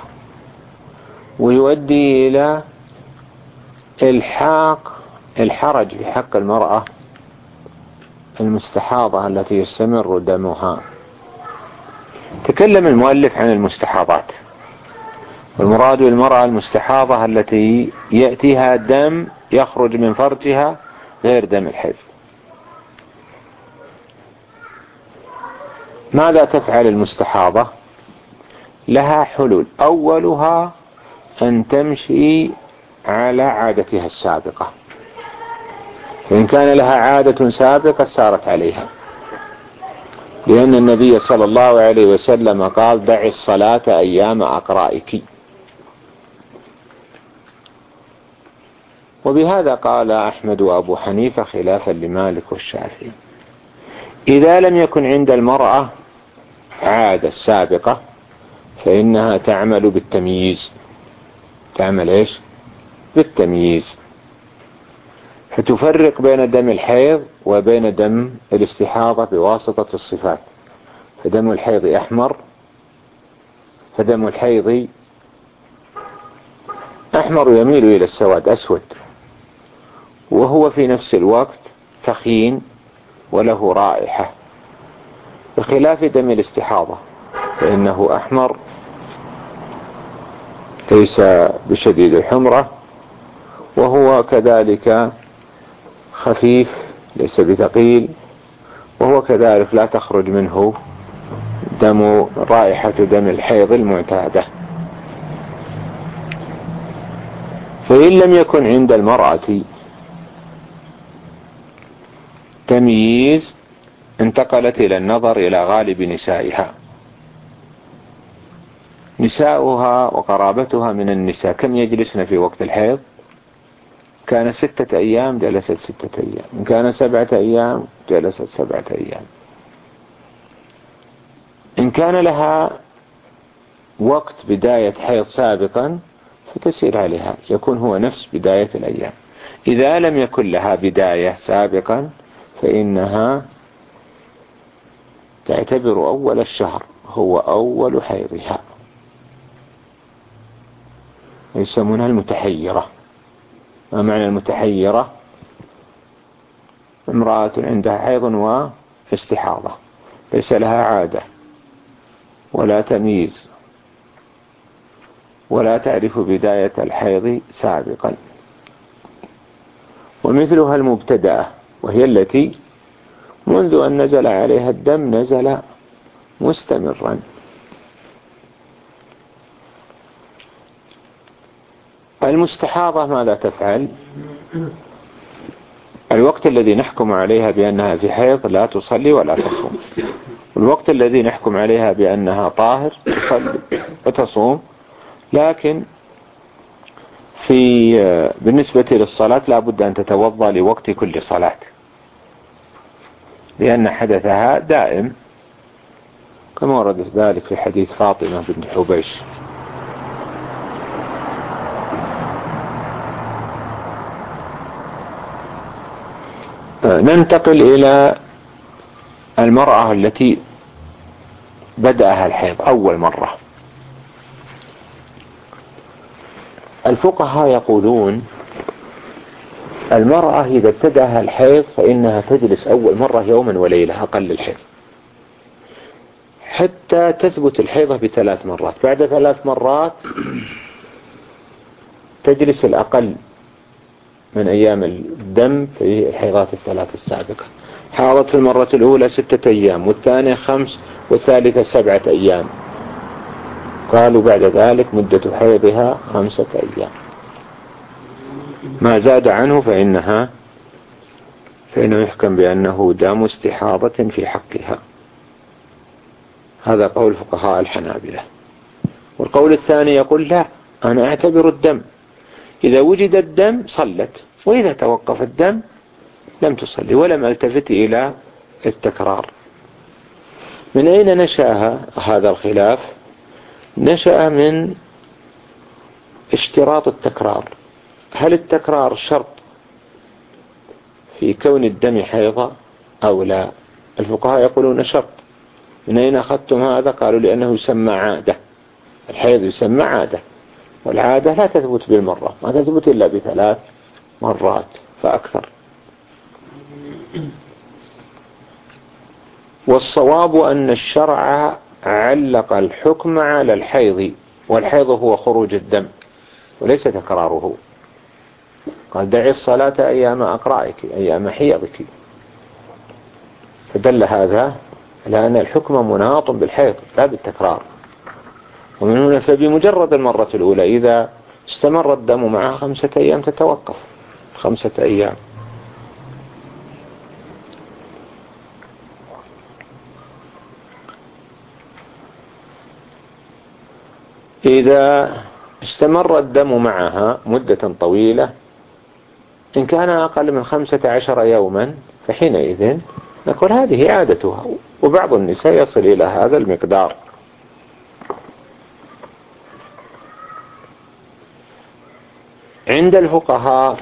ويؤدي إلى الحاق الحرج في حق المرأة المستحاضة التي يستمر دمها. تكلم المؤلف عن المستحاضات، والمراد بالمرأة المستحاضة التي يأتيها دم يخرج من فرجها غير دم الحيض. ماذا تفعل المستحاضة؟ لها حلول. أولها أن تمشي على عادتها السابقة، فإن كان لها عادة سابقة سارت عليها، لأن النبي صلى الله عليه وسلم قال دعي الصلاة أيام أقرائك. وبهذا قال أحمد وأبو حنيفة خلافا لمالك والشافعي. إذا لم يكن عند المرأة عادة سابقة فإنها تعمل بالتمييز. تعمل إيش؟ بالتمييز، فتفرق بين دم الحيض وبين دم الاستحاضة بواسطة الصفات. فدم الحيض أحمر، فدم الحيض أحمر يميل إلى السواد أسود، وهو في نفس الوقت ثخين وله رائحة، بخلاف دم الاستحاضة فإنه أحمر ليس بشديد الحمرة، وهو كذلك خفيف ليس بثقيل، وهو كذلك لا تخرج منه دم رائحة دم الحيض المعتادة. فإن لم يكن عند المرأة تمييز انتقلت إلى النظر إلى غالب نسائها نساؤها وقرابتها من النساء كم يجلسن في وقت الحيض؟ كان ستة أيام جلست ستة أيام، إن كان سبعة أيام جلست سبعة أيام. إن كان لها وقت بداية حيض سابقا فتسير عليها، يكون هو نفس بداية الأيام. إذا لم يكن لها بداية سابقا فإنها تعتبر أول الشهر هو أول حيضها، يسمونها المتحيرة. ما معنى المتحيرة؟ امرأة عندها حيض واستحاضة ليس لها عادة ولا تمييز ولا تعرف بداية الحيض سابقا. ومثلها المبتدأة، وهي التي منذ أن نزل عليها الدم نزل مستمرا. المستحاضة ماذا تفعل؟ الوقت الذي نحكم عليها بأنها في حيض لا تصلي ولا تصوم، والوقت الذي نحكم عليها بأنها طاهر تصلي وتصوم، لكن في بالنسبة للصلاة لا بد أن تتوضأ لوقت كل صلاة، لأن حدثها دائم كما ورد ذلك في حديث فاطمة بنت حبيش. ننتقل إلى المرأة التي بدأها الحيض أول مرة. الفقهاء يقولون المرأة إذا ابتدأها الحيض فإنها تجلس أول مرة يوما وليلة أقل الحيض حتى تثبت الحيضة بثلاث مرات. بعد ثلاث مرات تجلس الأقل من أيام الدم في الحيضات الثلاث السابقة. حاضت في المرة الأولى ستة أيام، والثانية خمس، والثالثة سبعة أيام. قالوا بعد ذلك مدة حيضها خمسة أيام، ما زاد عنه فإنها فإنه يحكم بأنه دم استحاضة في حقها. هذا قول فقهاء الحنابلة. والقول الثاني يقول لا، أنا أعتبر الدم إذا وجد الدم صلت، وإذا توقف الدم لم تصلي، ولم التفت إلى التكرار. من أين نشأ هذا الخلاف؟ نشأ من اشتراط التكرار. هل التكرار شرط في كون الدم حيضة أو لا؟ الفقهاء يقولون شرط. من أين أخذتم هذا؟ قالوا لأنه يسمى عادة، الحيض يسمى عادة، والعادة لا تثبت بالمرة، ما تثبت إلا بثلاث مرات فأكثر. والصواب أن الشرع علق الحكم على الحيض، والحيض هو خروج الدم وليس تكراره. قال دعي الصلاة أيام أقرائك، أيام حيضك. فدل هذا على أن الحكم مناط بالحيض لا بالتكرار. ومن هنا فبمجرد المرة الأولى إذا استمر الدم معها خمسة أيام تتوقف خمسة أيام. إذا استمر الدم معها مدة طويلة، إن كان أقل من خمسة عشر يوما فحينئذ نقول هذه عادتها، وبعض النساء يصل إلى هذا المقدار. عند الفقهاء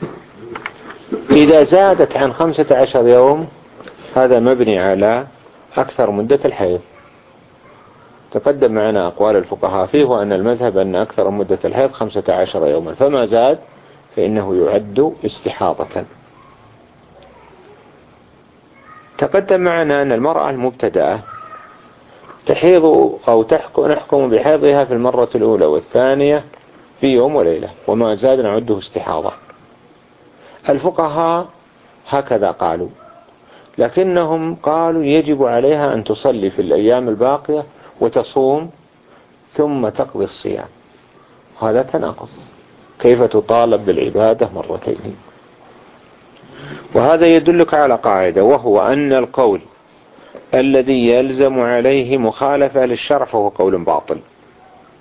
إذا زادت عن خمسة عشر يوم هذا مبني على أكثر مدة الحيض. تقدم معنا أقوال الفقهاء فيه، وأن المذهب أن أكثر مدة الحيض خمسة عشر يوما، فما زاد فإنه يعد استحاضة. تقدم معنا أن المرأة المبتدأة تحيض أو تحكم نحكم بحيضها في المرة الأولى والثانية في يوم وليلة، وما زاد نعده استحاضة. الفقهاء هكذا قالوا، لكنهم قالوا يجب عليها أن تصلي في الأيام الباقية وتصوم ثم تقضي الصيام. هذا تناقض، كيف تطالب بالعبادة مرتين؟ وهذا يدلك على قاعدة، وهو أن القول الذي يلزم عليه مخالفة للشرع فهو قول باطل.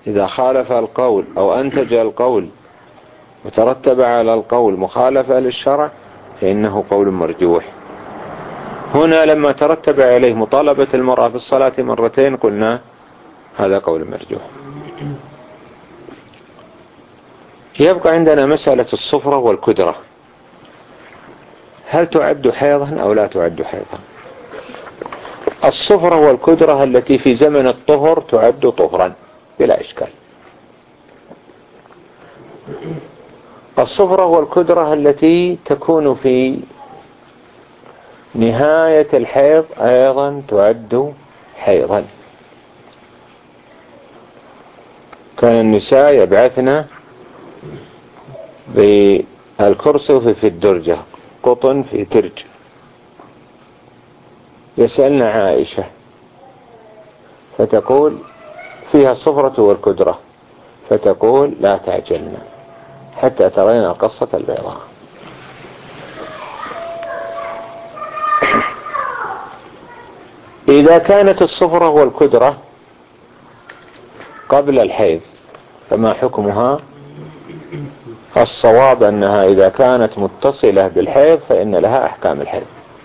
إذا خالف القول أو أنتج القول وترتب على القول مخالفة للشرع فإنه قول مرجوح. هنا لما ترتب عليه مطالبة المرأة في الصلاة مرتين قلنا هذا قول مرجوح. يبقى عندنا مسألة الصفرة والكدرة، هل تعد حيضا أو لا تعد حيضا؟ الصفرة والكدرة التي في زمن الطهر تعد طهرا بلا إشكال. الصفرة والكدرة التي تكون في نهاية الحيض أيضا تعد حيضا. كان النساء يبعثن بالكرسف في الدرجة قطن في ترج، يسألن عائشة فتقول فيها الصفرة والكدرة، فتقول لا تعجلن حتى ترين القصة البيضاء. إذا كانت الصفرة والكدرة قبل الحيض فما حكمها؟ الصواب أنها إذا كانت متصلة بالحيض فإن لها أحكام الحيض.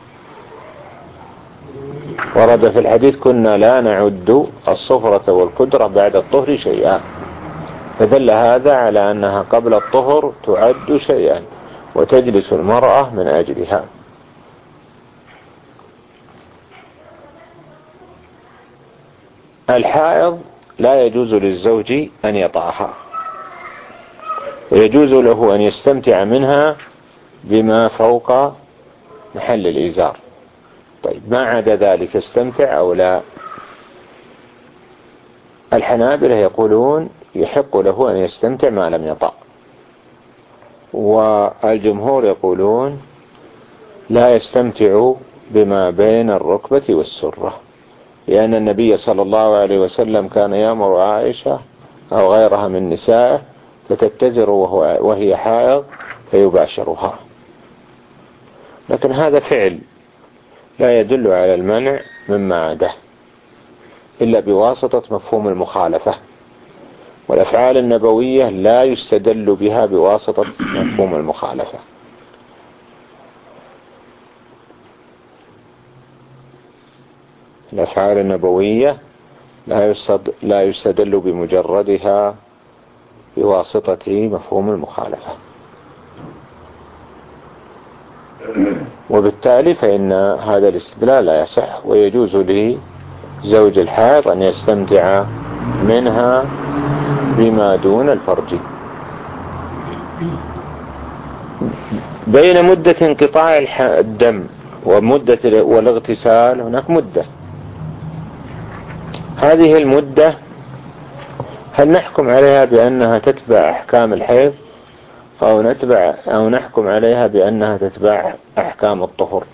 ورد في الحديث كنا لا نعد الصفرة والكدرة بعد الطهر شيئا، فدل هذا على أنها قبل الطهر تعد شيئا وتجلس المرأة من أجلها. الحائض لا يجوز للزوج أن يطأها، ويجوز له أن يستمتع منها بما فوق محل الإزار. طيب ما عدا ذلك استمتع أو لا؟ الحنابلة يقولون يحق له أن يستمتع ما لم يطأ، والجمهور يقولون لا يستمتع بما بين الركبة والسرة، لأن النبي صلى الله عليه وسلم كان يأمر عائشة أو غيرها من نسائه فتتزر وهي حائض فيباشرها. لكن هذا فعل لا يدل على المنع مما عداه إلا بواسطة مفهوم المخالفة، والأفعال النبوية لا يستدل بها بواسطة مفهوم المخالفة. الأفعال النبوية لا يستدل بمجردها بواسطة مفهوم المخالفة، وبالتالي فإن هذا الاستدلال لا يصح، ويجوز لزوج الحائض أن يستمتع منها بما دون الفرج. بين مدة انقطاع الدم ومدة والاغتسال هناك مدة. هذه المدة هل نحكم عليها بأنها تتبع أحكام الحيض أو نتبع أو نحكم عليها بأنها تتبع أحكام الطهر؟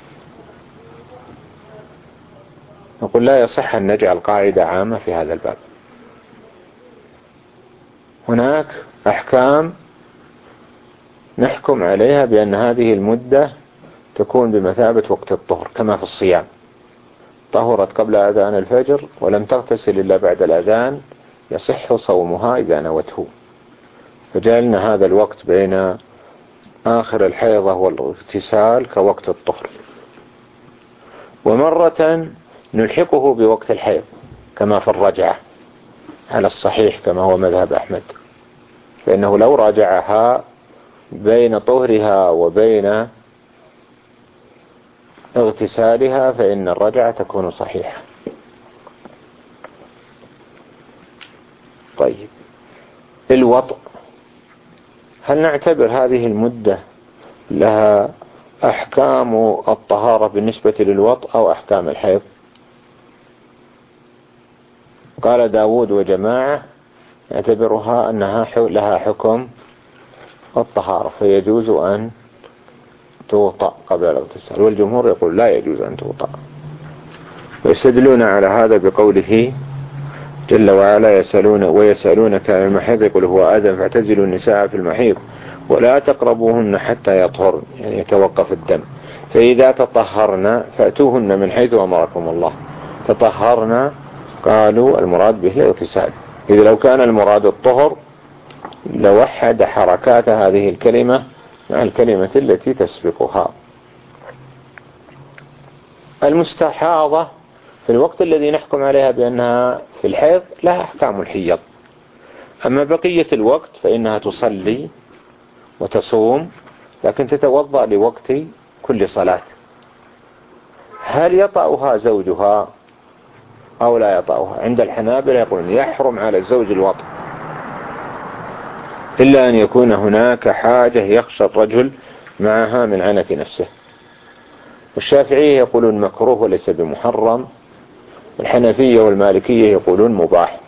نقول لا يصح أن نجعل قاعدة عامة في هذا الباب. هناك أحكام نحكم عليها بأن هذه المدة تكون بمثابة وقت الطهر، كما في الصيام، طهرت قبل أذان الفجر ولم تغتسل إلا بعد الأذان يصح صومها إذا نوته، فجعلنا هذا الوقت بين آخر الحيضة والاغتسال كوقت الطهر. ومرة نلحقه بوقت الحيض كما في الرجعة على الصحيح كما هو مذهب أحمد، فإنه لو راجعها بين طهرها وبين اغتسالها فإن الرجعة تكون صحيحة. طيب الوطء، هل نعتبر هذه المدة لها أحكام الطهارة بالنسبة للوطء أو أحكام الحيض؟ قال داود وجماعة يعتبرها أنها لها حكم الطهارة فيجوز أن توطأ قبل الاغتسال، والجمهور يقول لا يجوز أن توطأ، ويستدلون على هذا بقوله جل وعلا يسألون ويسألونك عن المحيض يقول هو آدم فاعتزلوا النساء في المحيض ولا تقربوهن حتى يطهرن، يعني يتوقف الدم، فإذا تطهرن فأتوهن من حيث أمركم الله. تطهرن قالوا المراد به الاغتسال إذا لو كان المراد الطهر لوحد حركات هذه الكلمة مع الكلمة التي تسبقها. المستحاضة في الوقت الذي نحكم عليها بأنها في الحيض لها أحكام الحيض، أما بقية الوقت فإنها تصلي وتصوم، لكن تتوضأ لوقت كل صلاة. هل يطأها زوجها أو لا يطأها؟ عند الحنابلة يقولون يحرم على الزوج الوطء إلا أن يكون هناك حاجة يخشى الرجل معها من عنة نفسه. والشافعية يقولون مكروه وليس بمحرم، والحنفية والمالكية يقولون مباح.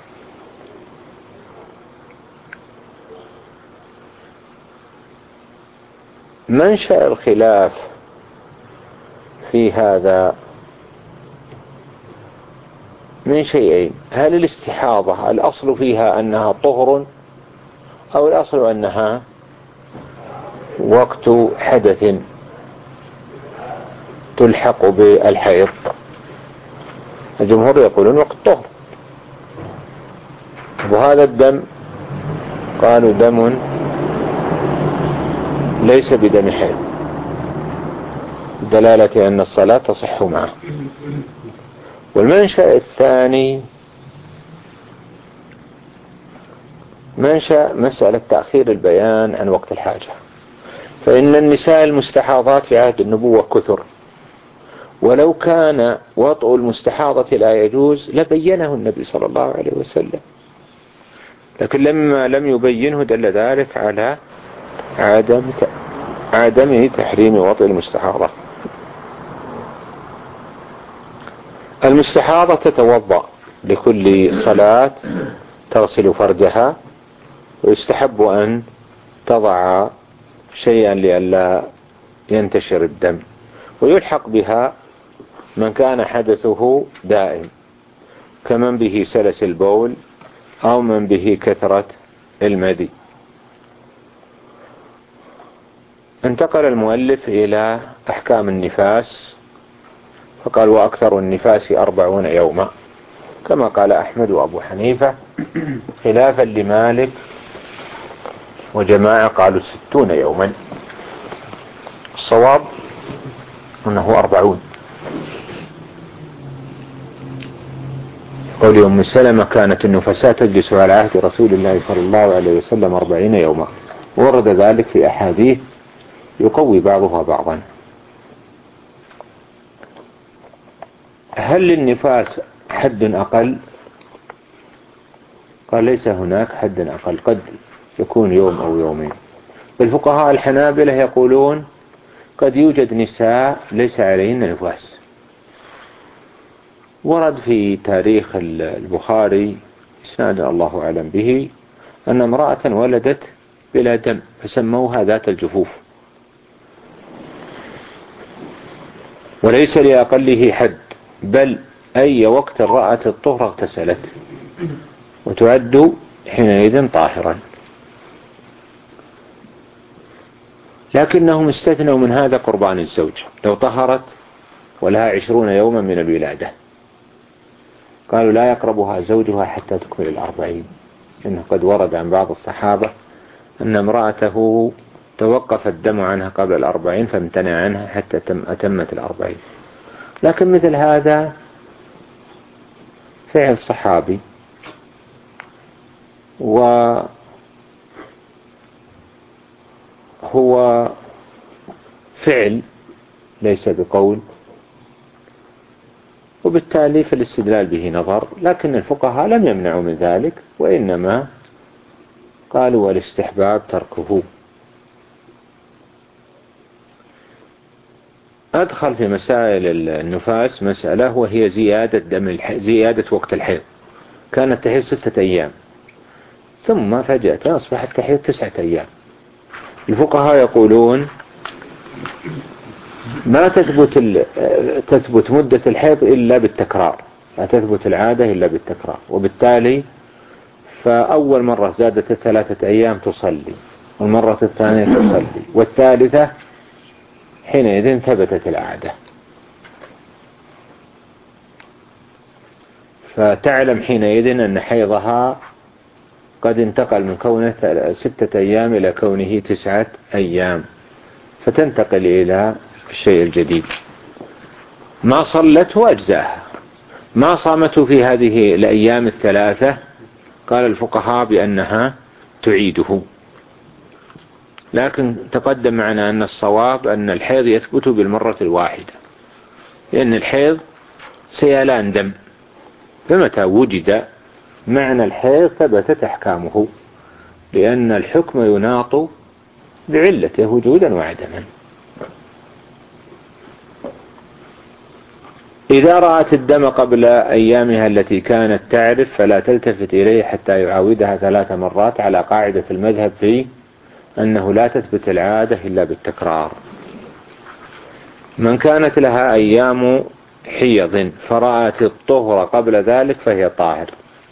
منشأ الخلاف في هذا من شيئين: هل الاستحاضة الأصل فيها أنها طهر، أو الأصل أنها وقت حدث تلحق بالحيض؟ الجمهور يقولون وقت طهر. وهذا الدم قالوا دم ليس بدم حيض، دلالة أن الصلاة تصح معه. والمنشأ الثاني منشأ مسألة تأخير البيان عن وقت الحاجة، فإن النساء المستحاضات في عهد النبوة كثر، ولو كان وطء المستحاضة لا يجوز لبينه النبي صلى الله عليه وسلم، لكن لما لم يبينه دل ذلك على عدم عدم تحريم وطء المستحاضة. المستحاضة تتوضأ لكل صلاة، تغسل فرجها، ويستحب أن تضع شيئا لئلا ينتشر الدم، ويلحق بها من كان حدثه دائم كمن به سلس البول أو من به كثرة المدي. انتقل المؤلف إلى أحكام النفاس فقال: وأكثر النفاس أربعون يوما، كما قال أحمد وأبو حنيفة، خلافا لمالك وجماعة قالوا ستون يوما. الصواب أنه أربعون. قول أم سلمة: كانت النفساء تجلس على عهد رسول الله صلى الله عليه وسلم أربعين يوما، ورد ذلك في أحاديث يقوي بعضها بعضا. هل للنفاس حد أقل؟ قال: ليس هناك حد أقل، قد يكون يوم أو يومين. الفقهاء الحنابلة يقولون قد يوجد نساء ليس عليهن نفاس. ورد في تاريخ البخاري إسناد الله أعلم به أن امرأة ولدت بلا دم فسموها ذات الجفوف، وليس لأقله حد، بل أي وقت رأت الطهر اغتسلت وتعد حينئذ طاهرا. لكنهم استثنوا من هذا قربان الزوج لو طهرت ولها عشرون يوما من الولادة، قالوا لا يقربها زوجها حتى تكمل الأربعين، إنه قد ورد عن بعض الصحابة أن امرأته توقف الدم عنها قبل الأربعين فامتنع عنها حتى أتمت الأربعين. لكن مثل هذا فعل صحابي، وهو فعل ليس بقول، وبالتالي في الاستدلال به نظر، لكن الفقهاء لم يمنعوا من ذلك، وإنما قالوا والاستحباب تركه. أدخل في مسائل النفاس مسألة وهي زيادة دم الح... زيادة وقت الحيض. كانت تحيض ستة أيام ثم فجأة أصبحت تحيض تسعة أيام. الفقهاء يقولون ما تثبت ال... تثبت مدة الحيض إلا بالتكرار، لا تثبت العادة إلا بالتكرار، وبالتالي فأول مرة زادت ثلاثة أيام تصلي، والمرة الثانية تصلي، والثالثة حينئذ ثبتت العادة، فتعلم حينئذ أن حيضها قد انتقل من كونه ستة أيام إلى كونه تسعة أيام، فتنتقل إلى الشيء الجديد. ما صلته أجزاها، ما صامته في هذه الأيام الثلاثة قال الفقهاء بأنها تعيده. لكن تقدم معنا أن الصواب أن الحيض يثبت بالمرة الواحدة، لأن الحيض سيلان دم، فمتى وجد معنى الحيض ثبتت أحكامه، لأن الحكم يناط بعلته وجودا وعدما. إذا رأت الدم قبل أيامها التي كانت تعرف فلا تلتفت إليه حتى يعاودها ثلاث مرات، على قاعدة المذهب في أنه لا تثبت العادة إلا بالتكرار. من كانت لها أيام حيض فرأت الطهر قبل ذلك فهي طاهر.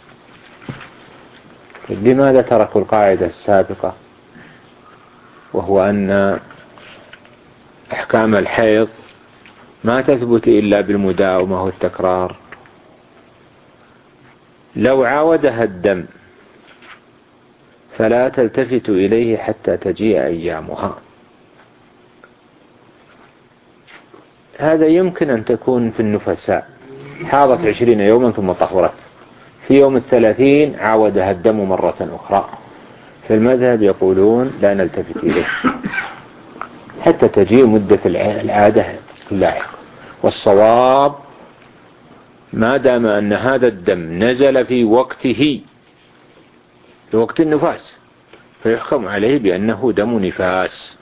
لماذا تركوا القاعدة السابقة وهو أن أحكام الحيض ما تثبت إلا بالمداومة والتكرار؟ لو عاودها الدم فلا تلتفت إليه حتى تجيء أيامها. هذا يمكن أن تكون في النفساء، حاضت عشرين يوما ثم طهرت، في يوم الثلاثين عاودها الدم مرة أخرى، في المذهب يقولون لا نلتفت إليه حتى تجيء مدة العادة اللاحقة. والصواب ما دام أن هذا الدم نزل في وقته، في وقت النفاس، فيحكم عليه بأنه دم نفاس.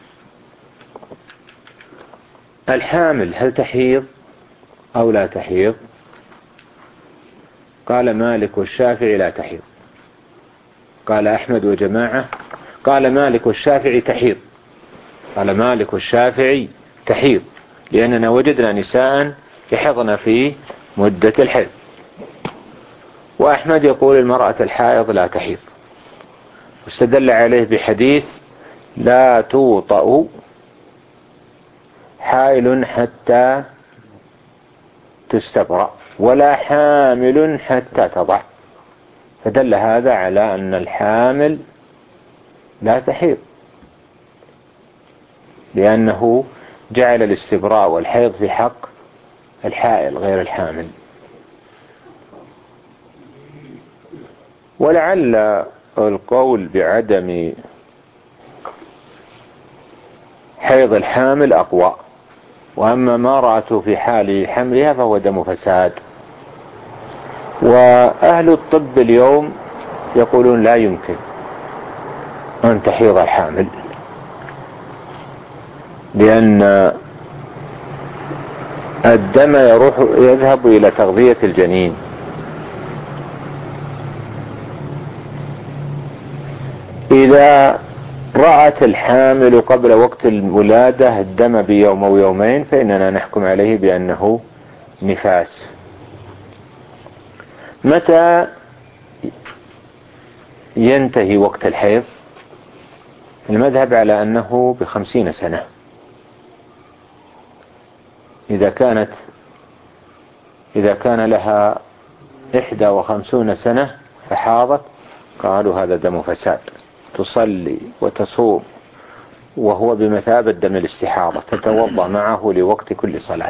الحامل هل تحيض أو لا تحيض؟ قال مالك والشافعي لا تحيض، قال أحمد وجماعة، قال مالك والشافعي تحيض، قال مالك والشافعي تحيض، لأننا وجدنا نساء يحضن في مدة الحيض. وأحمد يقول المرأة الحائض لا تحيض، واستدل عليه بحديث لا توطأ حائل حتى تستبرأ ولا حامل حتى تضع، فدل هذا على أن الحامل لا تحيض، لأنه جعل الاستبراء والحيض في حق الحائل غير الحامل. ولعل القول بعدم حيض الحامل أقوى، وأما ما رأته في حال حملها فهو دم فساد. وأهل الطب اليوم يقولون لا يمكن أن تحيض الحامل، لأن الدم يروح يذهب إلى تغذية الجنين، إذا رأت الحامل قبل وقت الولادة الدم بيوم أو يومين فإننا نحكم عليه بأنه نفاس. متى ينتهي وقت الحيض؟ المذهب على أنه بخمسين سنة. إذا كانت إذا كان لها إحدى وخمسون سنة فحاضت قالوا هذا دم فساد، تصلي وتصوم وهو بمثابة دم الاستحاضة، تتوضأ معه لوقت كل صلاة.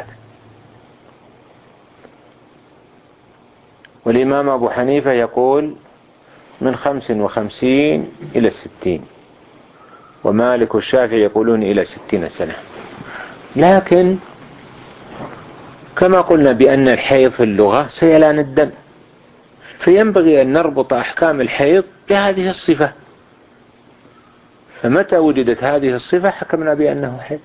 والإمام أبو حنيفة يقول من خمس وخمسين إلى الستين، ومالك والشافعي يقولون إلى ستين سنة. لكن كما قلنا بأن الحيض في اللغة سيلان الدم، فينبغي أن نربط أحكام الحيض بهذه الصفة، فمتى وجدت هذه الصفة حكمنا بأنه حيض،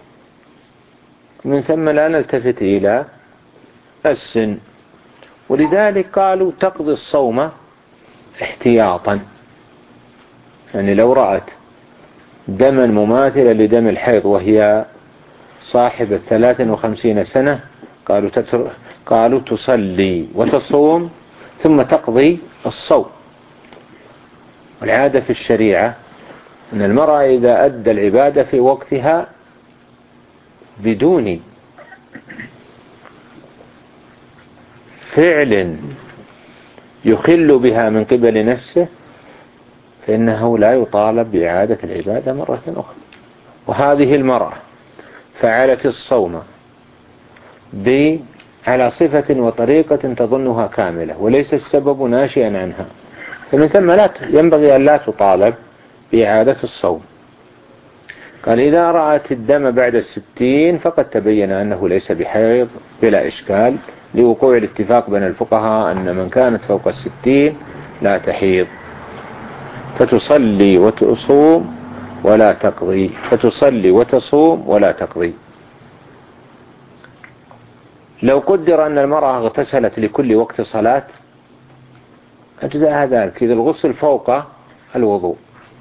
من ثم لا نلتفت إلى السن. ولذلك قالوا تقضي الصوم احتياطا، يعني لو رأت دما مماثلا لدم الحيض وهي صاحبة ثلاث وخمسين سنة قالوا تتر... قالوا تصلي وتصوم ثم تقضي الصوم. والعادة في الشريعة أن المرأة إذا أدى العبادة في وقتها بدون فعل يخل بها من قبل نفسه فإنه لا يطالب بإعادة العبادة مرة أخرى. وهذه المرأة فعلت الصوم على صفة وطريقة تظنها كاملة وليس السبب ناشئا عنها، فمن ثم لا ينبغي أن لا تطالب بإعادة الصوم. قال إذا رأت الدم بعد الستين فقد تبين أنه ليس بحيض بلا إشكال، لوقوع الاتفاق بين الفقهاء أن من كانت فوق الستين لا تحيض، فتصلي وتصوم ولا تقضي، فتصلي وتصوم ولا تقضي. لو قدر أن المرأة اغتسلت لكل وقت صلاة أجزاء ذلك، إذا الغسل فوق الوضوء.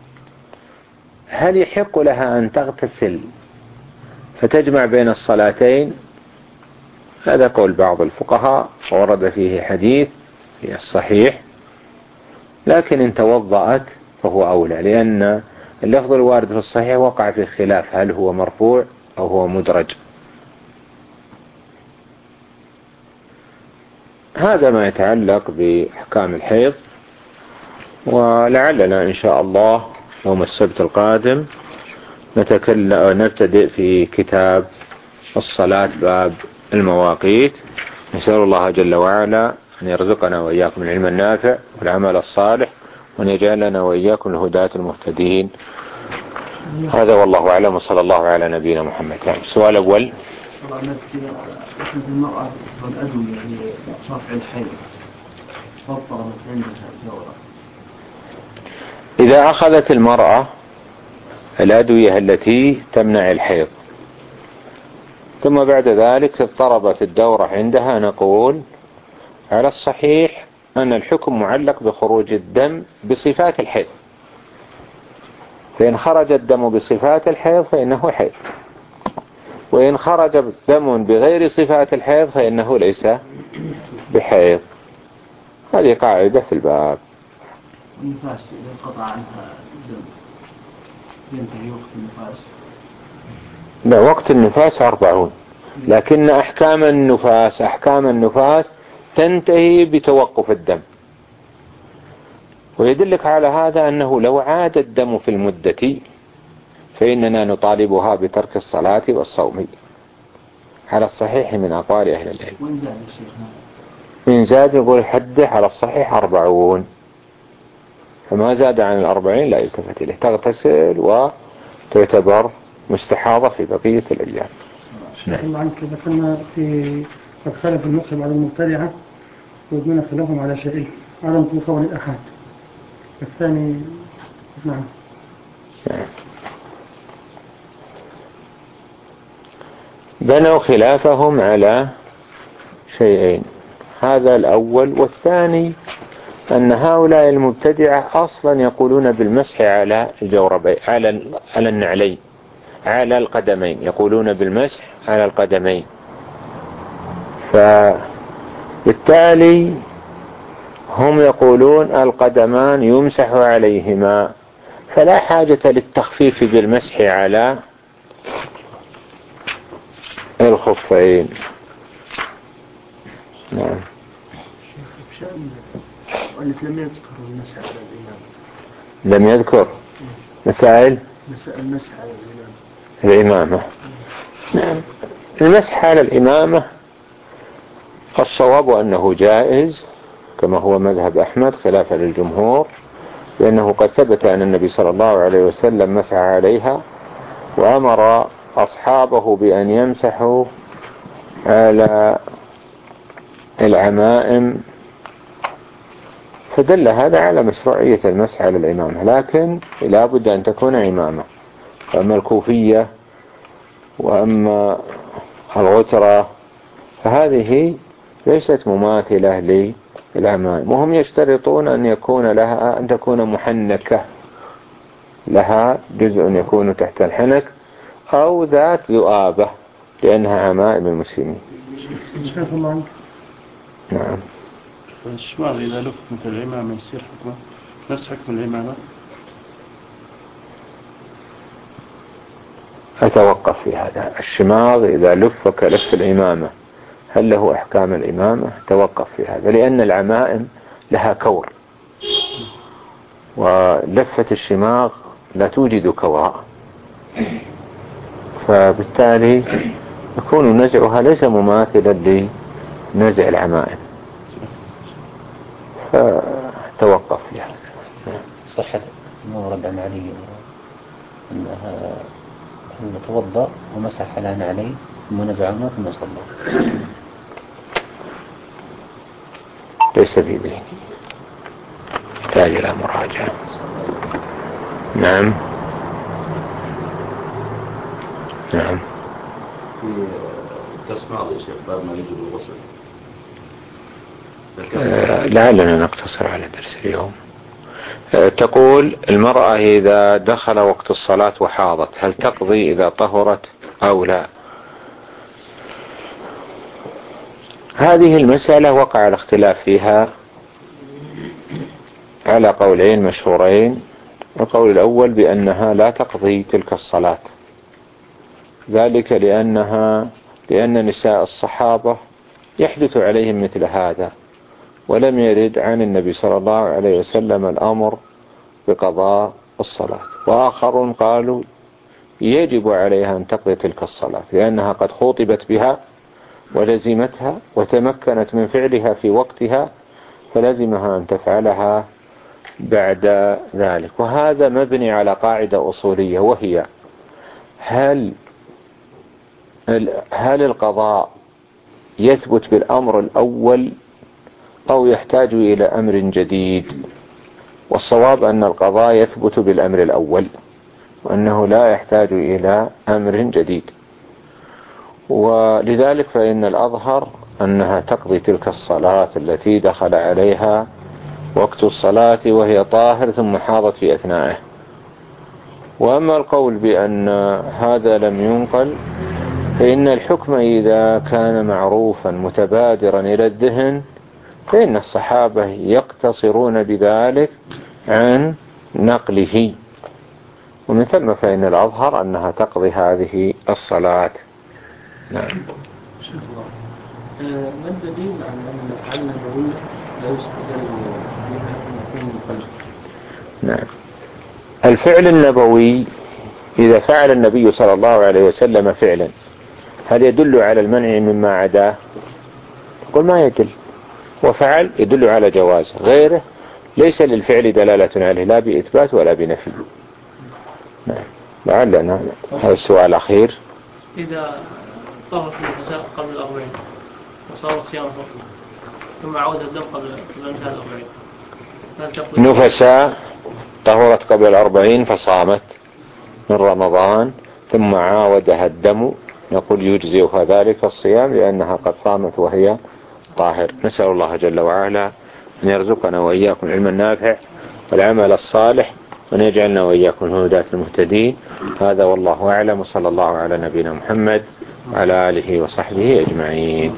هل يحق لها أن تغتسل فتجمع بين الصلاتين؟ هذا قول بعض الفقهاء ورد فيه حديث في الصحيح، لكن إن توضأت فهو أولى، لأن اللفظ الوارد في الصحيح وقع في خلاف هل هو مرفوع أو هو مدرج. هذا ما يتعلق بأحكام الحيض، ولعلنا إن شاء الله يوم السبت القادم نتكلم نبتدئ في كتاب الصلاة باب المواقيت. نسأل الله جل وعلا أن يرزقنا وإياكم العلم النافع والعمل الصالح، وأن يجعلنا وإياكم الهداة المهتدين. هذا والله أعلم، وصلى الله على نبينا محمد. السؤال الأول: المرأة والأدوية لرفع الحيض فطرت عندها الجورة، إذا أخذت المرأة الأدوية التي تمنع الحيض ثم بعد ذلك اضطربت الدورة عندها، نقول على الصحيح أن الحكم معلق بخروج الدم بصفات الحيض، فإن خرج الدم بصفات الحيض فإنه حيض، وإن خرج الدم بغير صفات الحيض فإنه ليس بحيض. هذه قاعدة في الباب. النفاس إذا قطع عنها الدم ينتهي وقت النفاس؟ لا، وقت النفاس أربعون، لكن أحكام النفاس أحكام النفاس تنتهي بتوقف الدم. ويدلك على هذا أنه لو عاد الدم في المدة فإننا نطالبها بترك الصلاة والصوم على الصحيح من أقوال أهل العلم. وإن زاد الشيخ من زاد يقول حده على الصحيح أربعون، فما زاد عن الأربعين لا يلتفت إليه، تغتسل وتعتبر مستحاضة في بقية الأيام. نعم. عنك ذكرنا في قد خالف المذهب على المبتدعة ويبنون خلافهم على شيئين: عدم قول الأحد، الثاني نعم. نعم. بنوا خلافهم على شيئين، هذا الأول. والثاني أن هؤلاء المبتدعة أصلا يقولون بالمسح على الجوربين، على على النعلين، على القدمين، يقولون بالمسح على القدمين، فبالتالي هم يقولون القدمان يمسح عليهما، فلا حاجة للتخفيف بالمسح على الخفين. نعم. لم يذكر المسح على الإمام، لم يذكر مسائل المسح على الإمام الإمامة. نعم. المسح على الإمامة الصواب أنه جائز كما هو مذهب أحمد خلافا للجمهور، لأنه قد ثبت أن النبي صلى الله عليه وسلم مسح عليها وأمر أصحابه بأن يمسحوا على العمائم، فدل هذا على مشروعية المسح على الإمامة، لكن لا بد أن تكون إمامة. فأما الكوفية وأما الغترة فهذه ليست مماثلة للعمائم، وهم يشترطون أن يكون لها أن تكون محنكة، لها جزء يكون تحت الحنك أو ذات ذؤابة، لأنها عمائم المسلمين. نعم. فالشماغ إذا لف مثل الإمامة يصير حكمه نفس حكم الإمامة؟ أتوقف في هذا. الشماغ إذا لف كلف الإمامة هل له أحكام الإمامة؟ توقف في هذا، لأن العمائم لها كور، ولفة الشماغ لا توجد كوراء، فبالتالي يكون نزعها ليس مماثلا لنزع العمائم، فتوقف يعني. صحة ما ورد عن علي أنها أن توضأ ومسح على نعليه ثم نزعهما ثم صلى. ليس في ذهني، يحتاج إلى مراجعة. نعم نعم. في درس ماضي يا شيخ باب ما يجب الغسل. آه لعلنا نقتصر على درس اليوم. آه تقول المرأة إذا دخل وقت الصلاة وحاضت هل تقضي إذا طهرت أو لا؟ هذه المسألة وقع الاختلاف فيها على قولين مشهورين. القول الأول بأنها لا تقضي تلك الصلاة، ذلك لأنها لأن نساء الصحابة يحدث عليهم مثل هذا، ولم يرد عن النبي صلى الله عليه وسلم الأمر بقضاء الصلاة. وآخرون قالوا يجب عليها أن تقضي تلك الصلاة لأنها قد خوطبت بها ولزمتها وتمكنت من فعلها في وقتها، فلزمها أن تفعلها بعد ذلك. وهذا مبني على قاعدة أصولية، وهي هل هل القضاء يثبت بالأمر الأول أو يحتاج إلى أمر جديد؟ والصواب أن القضاء يثبت بالأمر الأول، وأنه لا يحتاج إلى أمر جديد. ولذلك فإن الأظهر أنها تقضي تلك الصلاة التي دخل عليها وقت الصلاة وهي طاهر ثم حاضت في أثنائه. وأما القول بأن هذا لم ينقل، فإن الحكم إذا كان معروفا متبادرا إلى الذهن فإن الصحابة يقتصرون بذلك عن نقله، ومن ثم فإن الأظهر أنها تقضي هذه الصلاة. نعم. ما الدليل على أن الأفعال النبوية لا يستدل بها مفهوم القلب؟ نعم. الفعل النبوي إذا فعل النبي صلى الله عليه وسلم فعلا هل يدل على المنع مما عداه؟ قل ما يدل. وفعل يدل على جواز، غيره ليس للفعل دلالة عليه لا بإثبات ولا بنفي. نعم. لعلنا هذا السؤال الأخير. إذا طهرت النفساء قبل الأربعين وصار الصيام فقط ثم عود الدم قبل انتهاء الأربعين، نفساء طهرت قبل الأربعين فصامت من رمضان ثم عاودها الدم، نقول يجزئها ذلك الصيام لأنها قد صامت وهي طاهر. نسأل الله جل وعلا أن يرزقنا وإياكم العلم النافع والعمل الصالح، وأن يجعلنا وإياكم الهداة المهتدين. هذا والله أعلم، وصلى الله على نبينا محمد وعلى آله وصحبه أجمعين.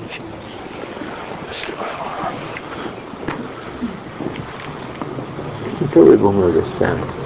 توي بهم الإسلام.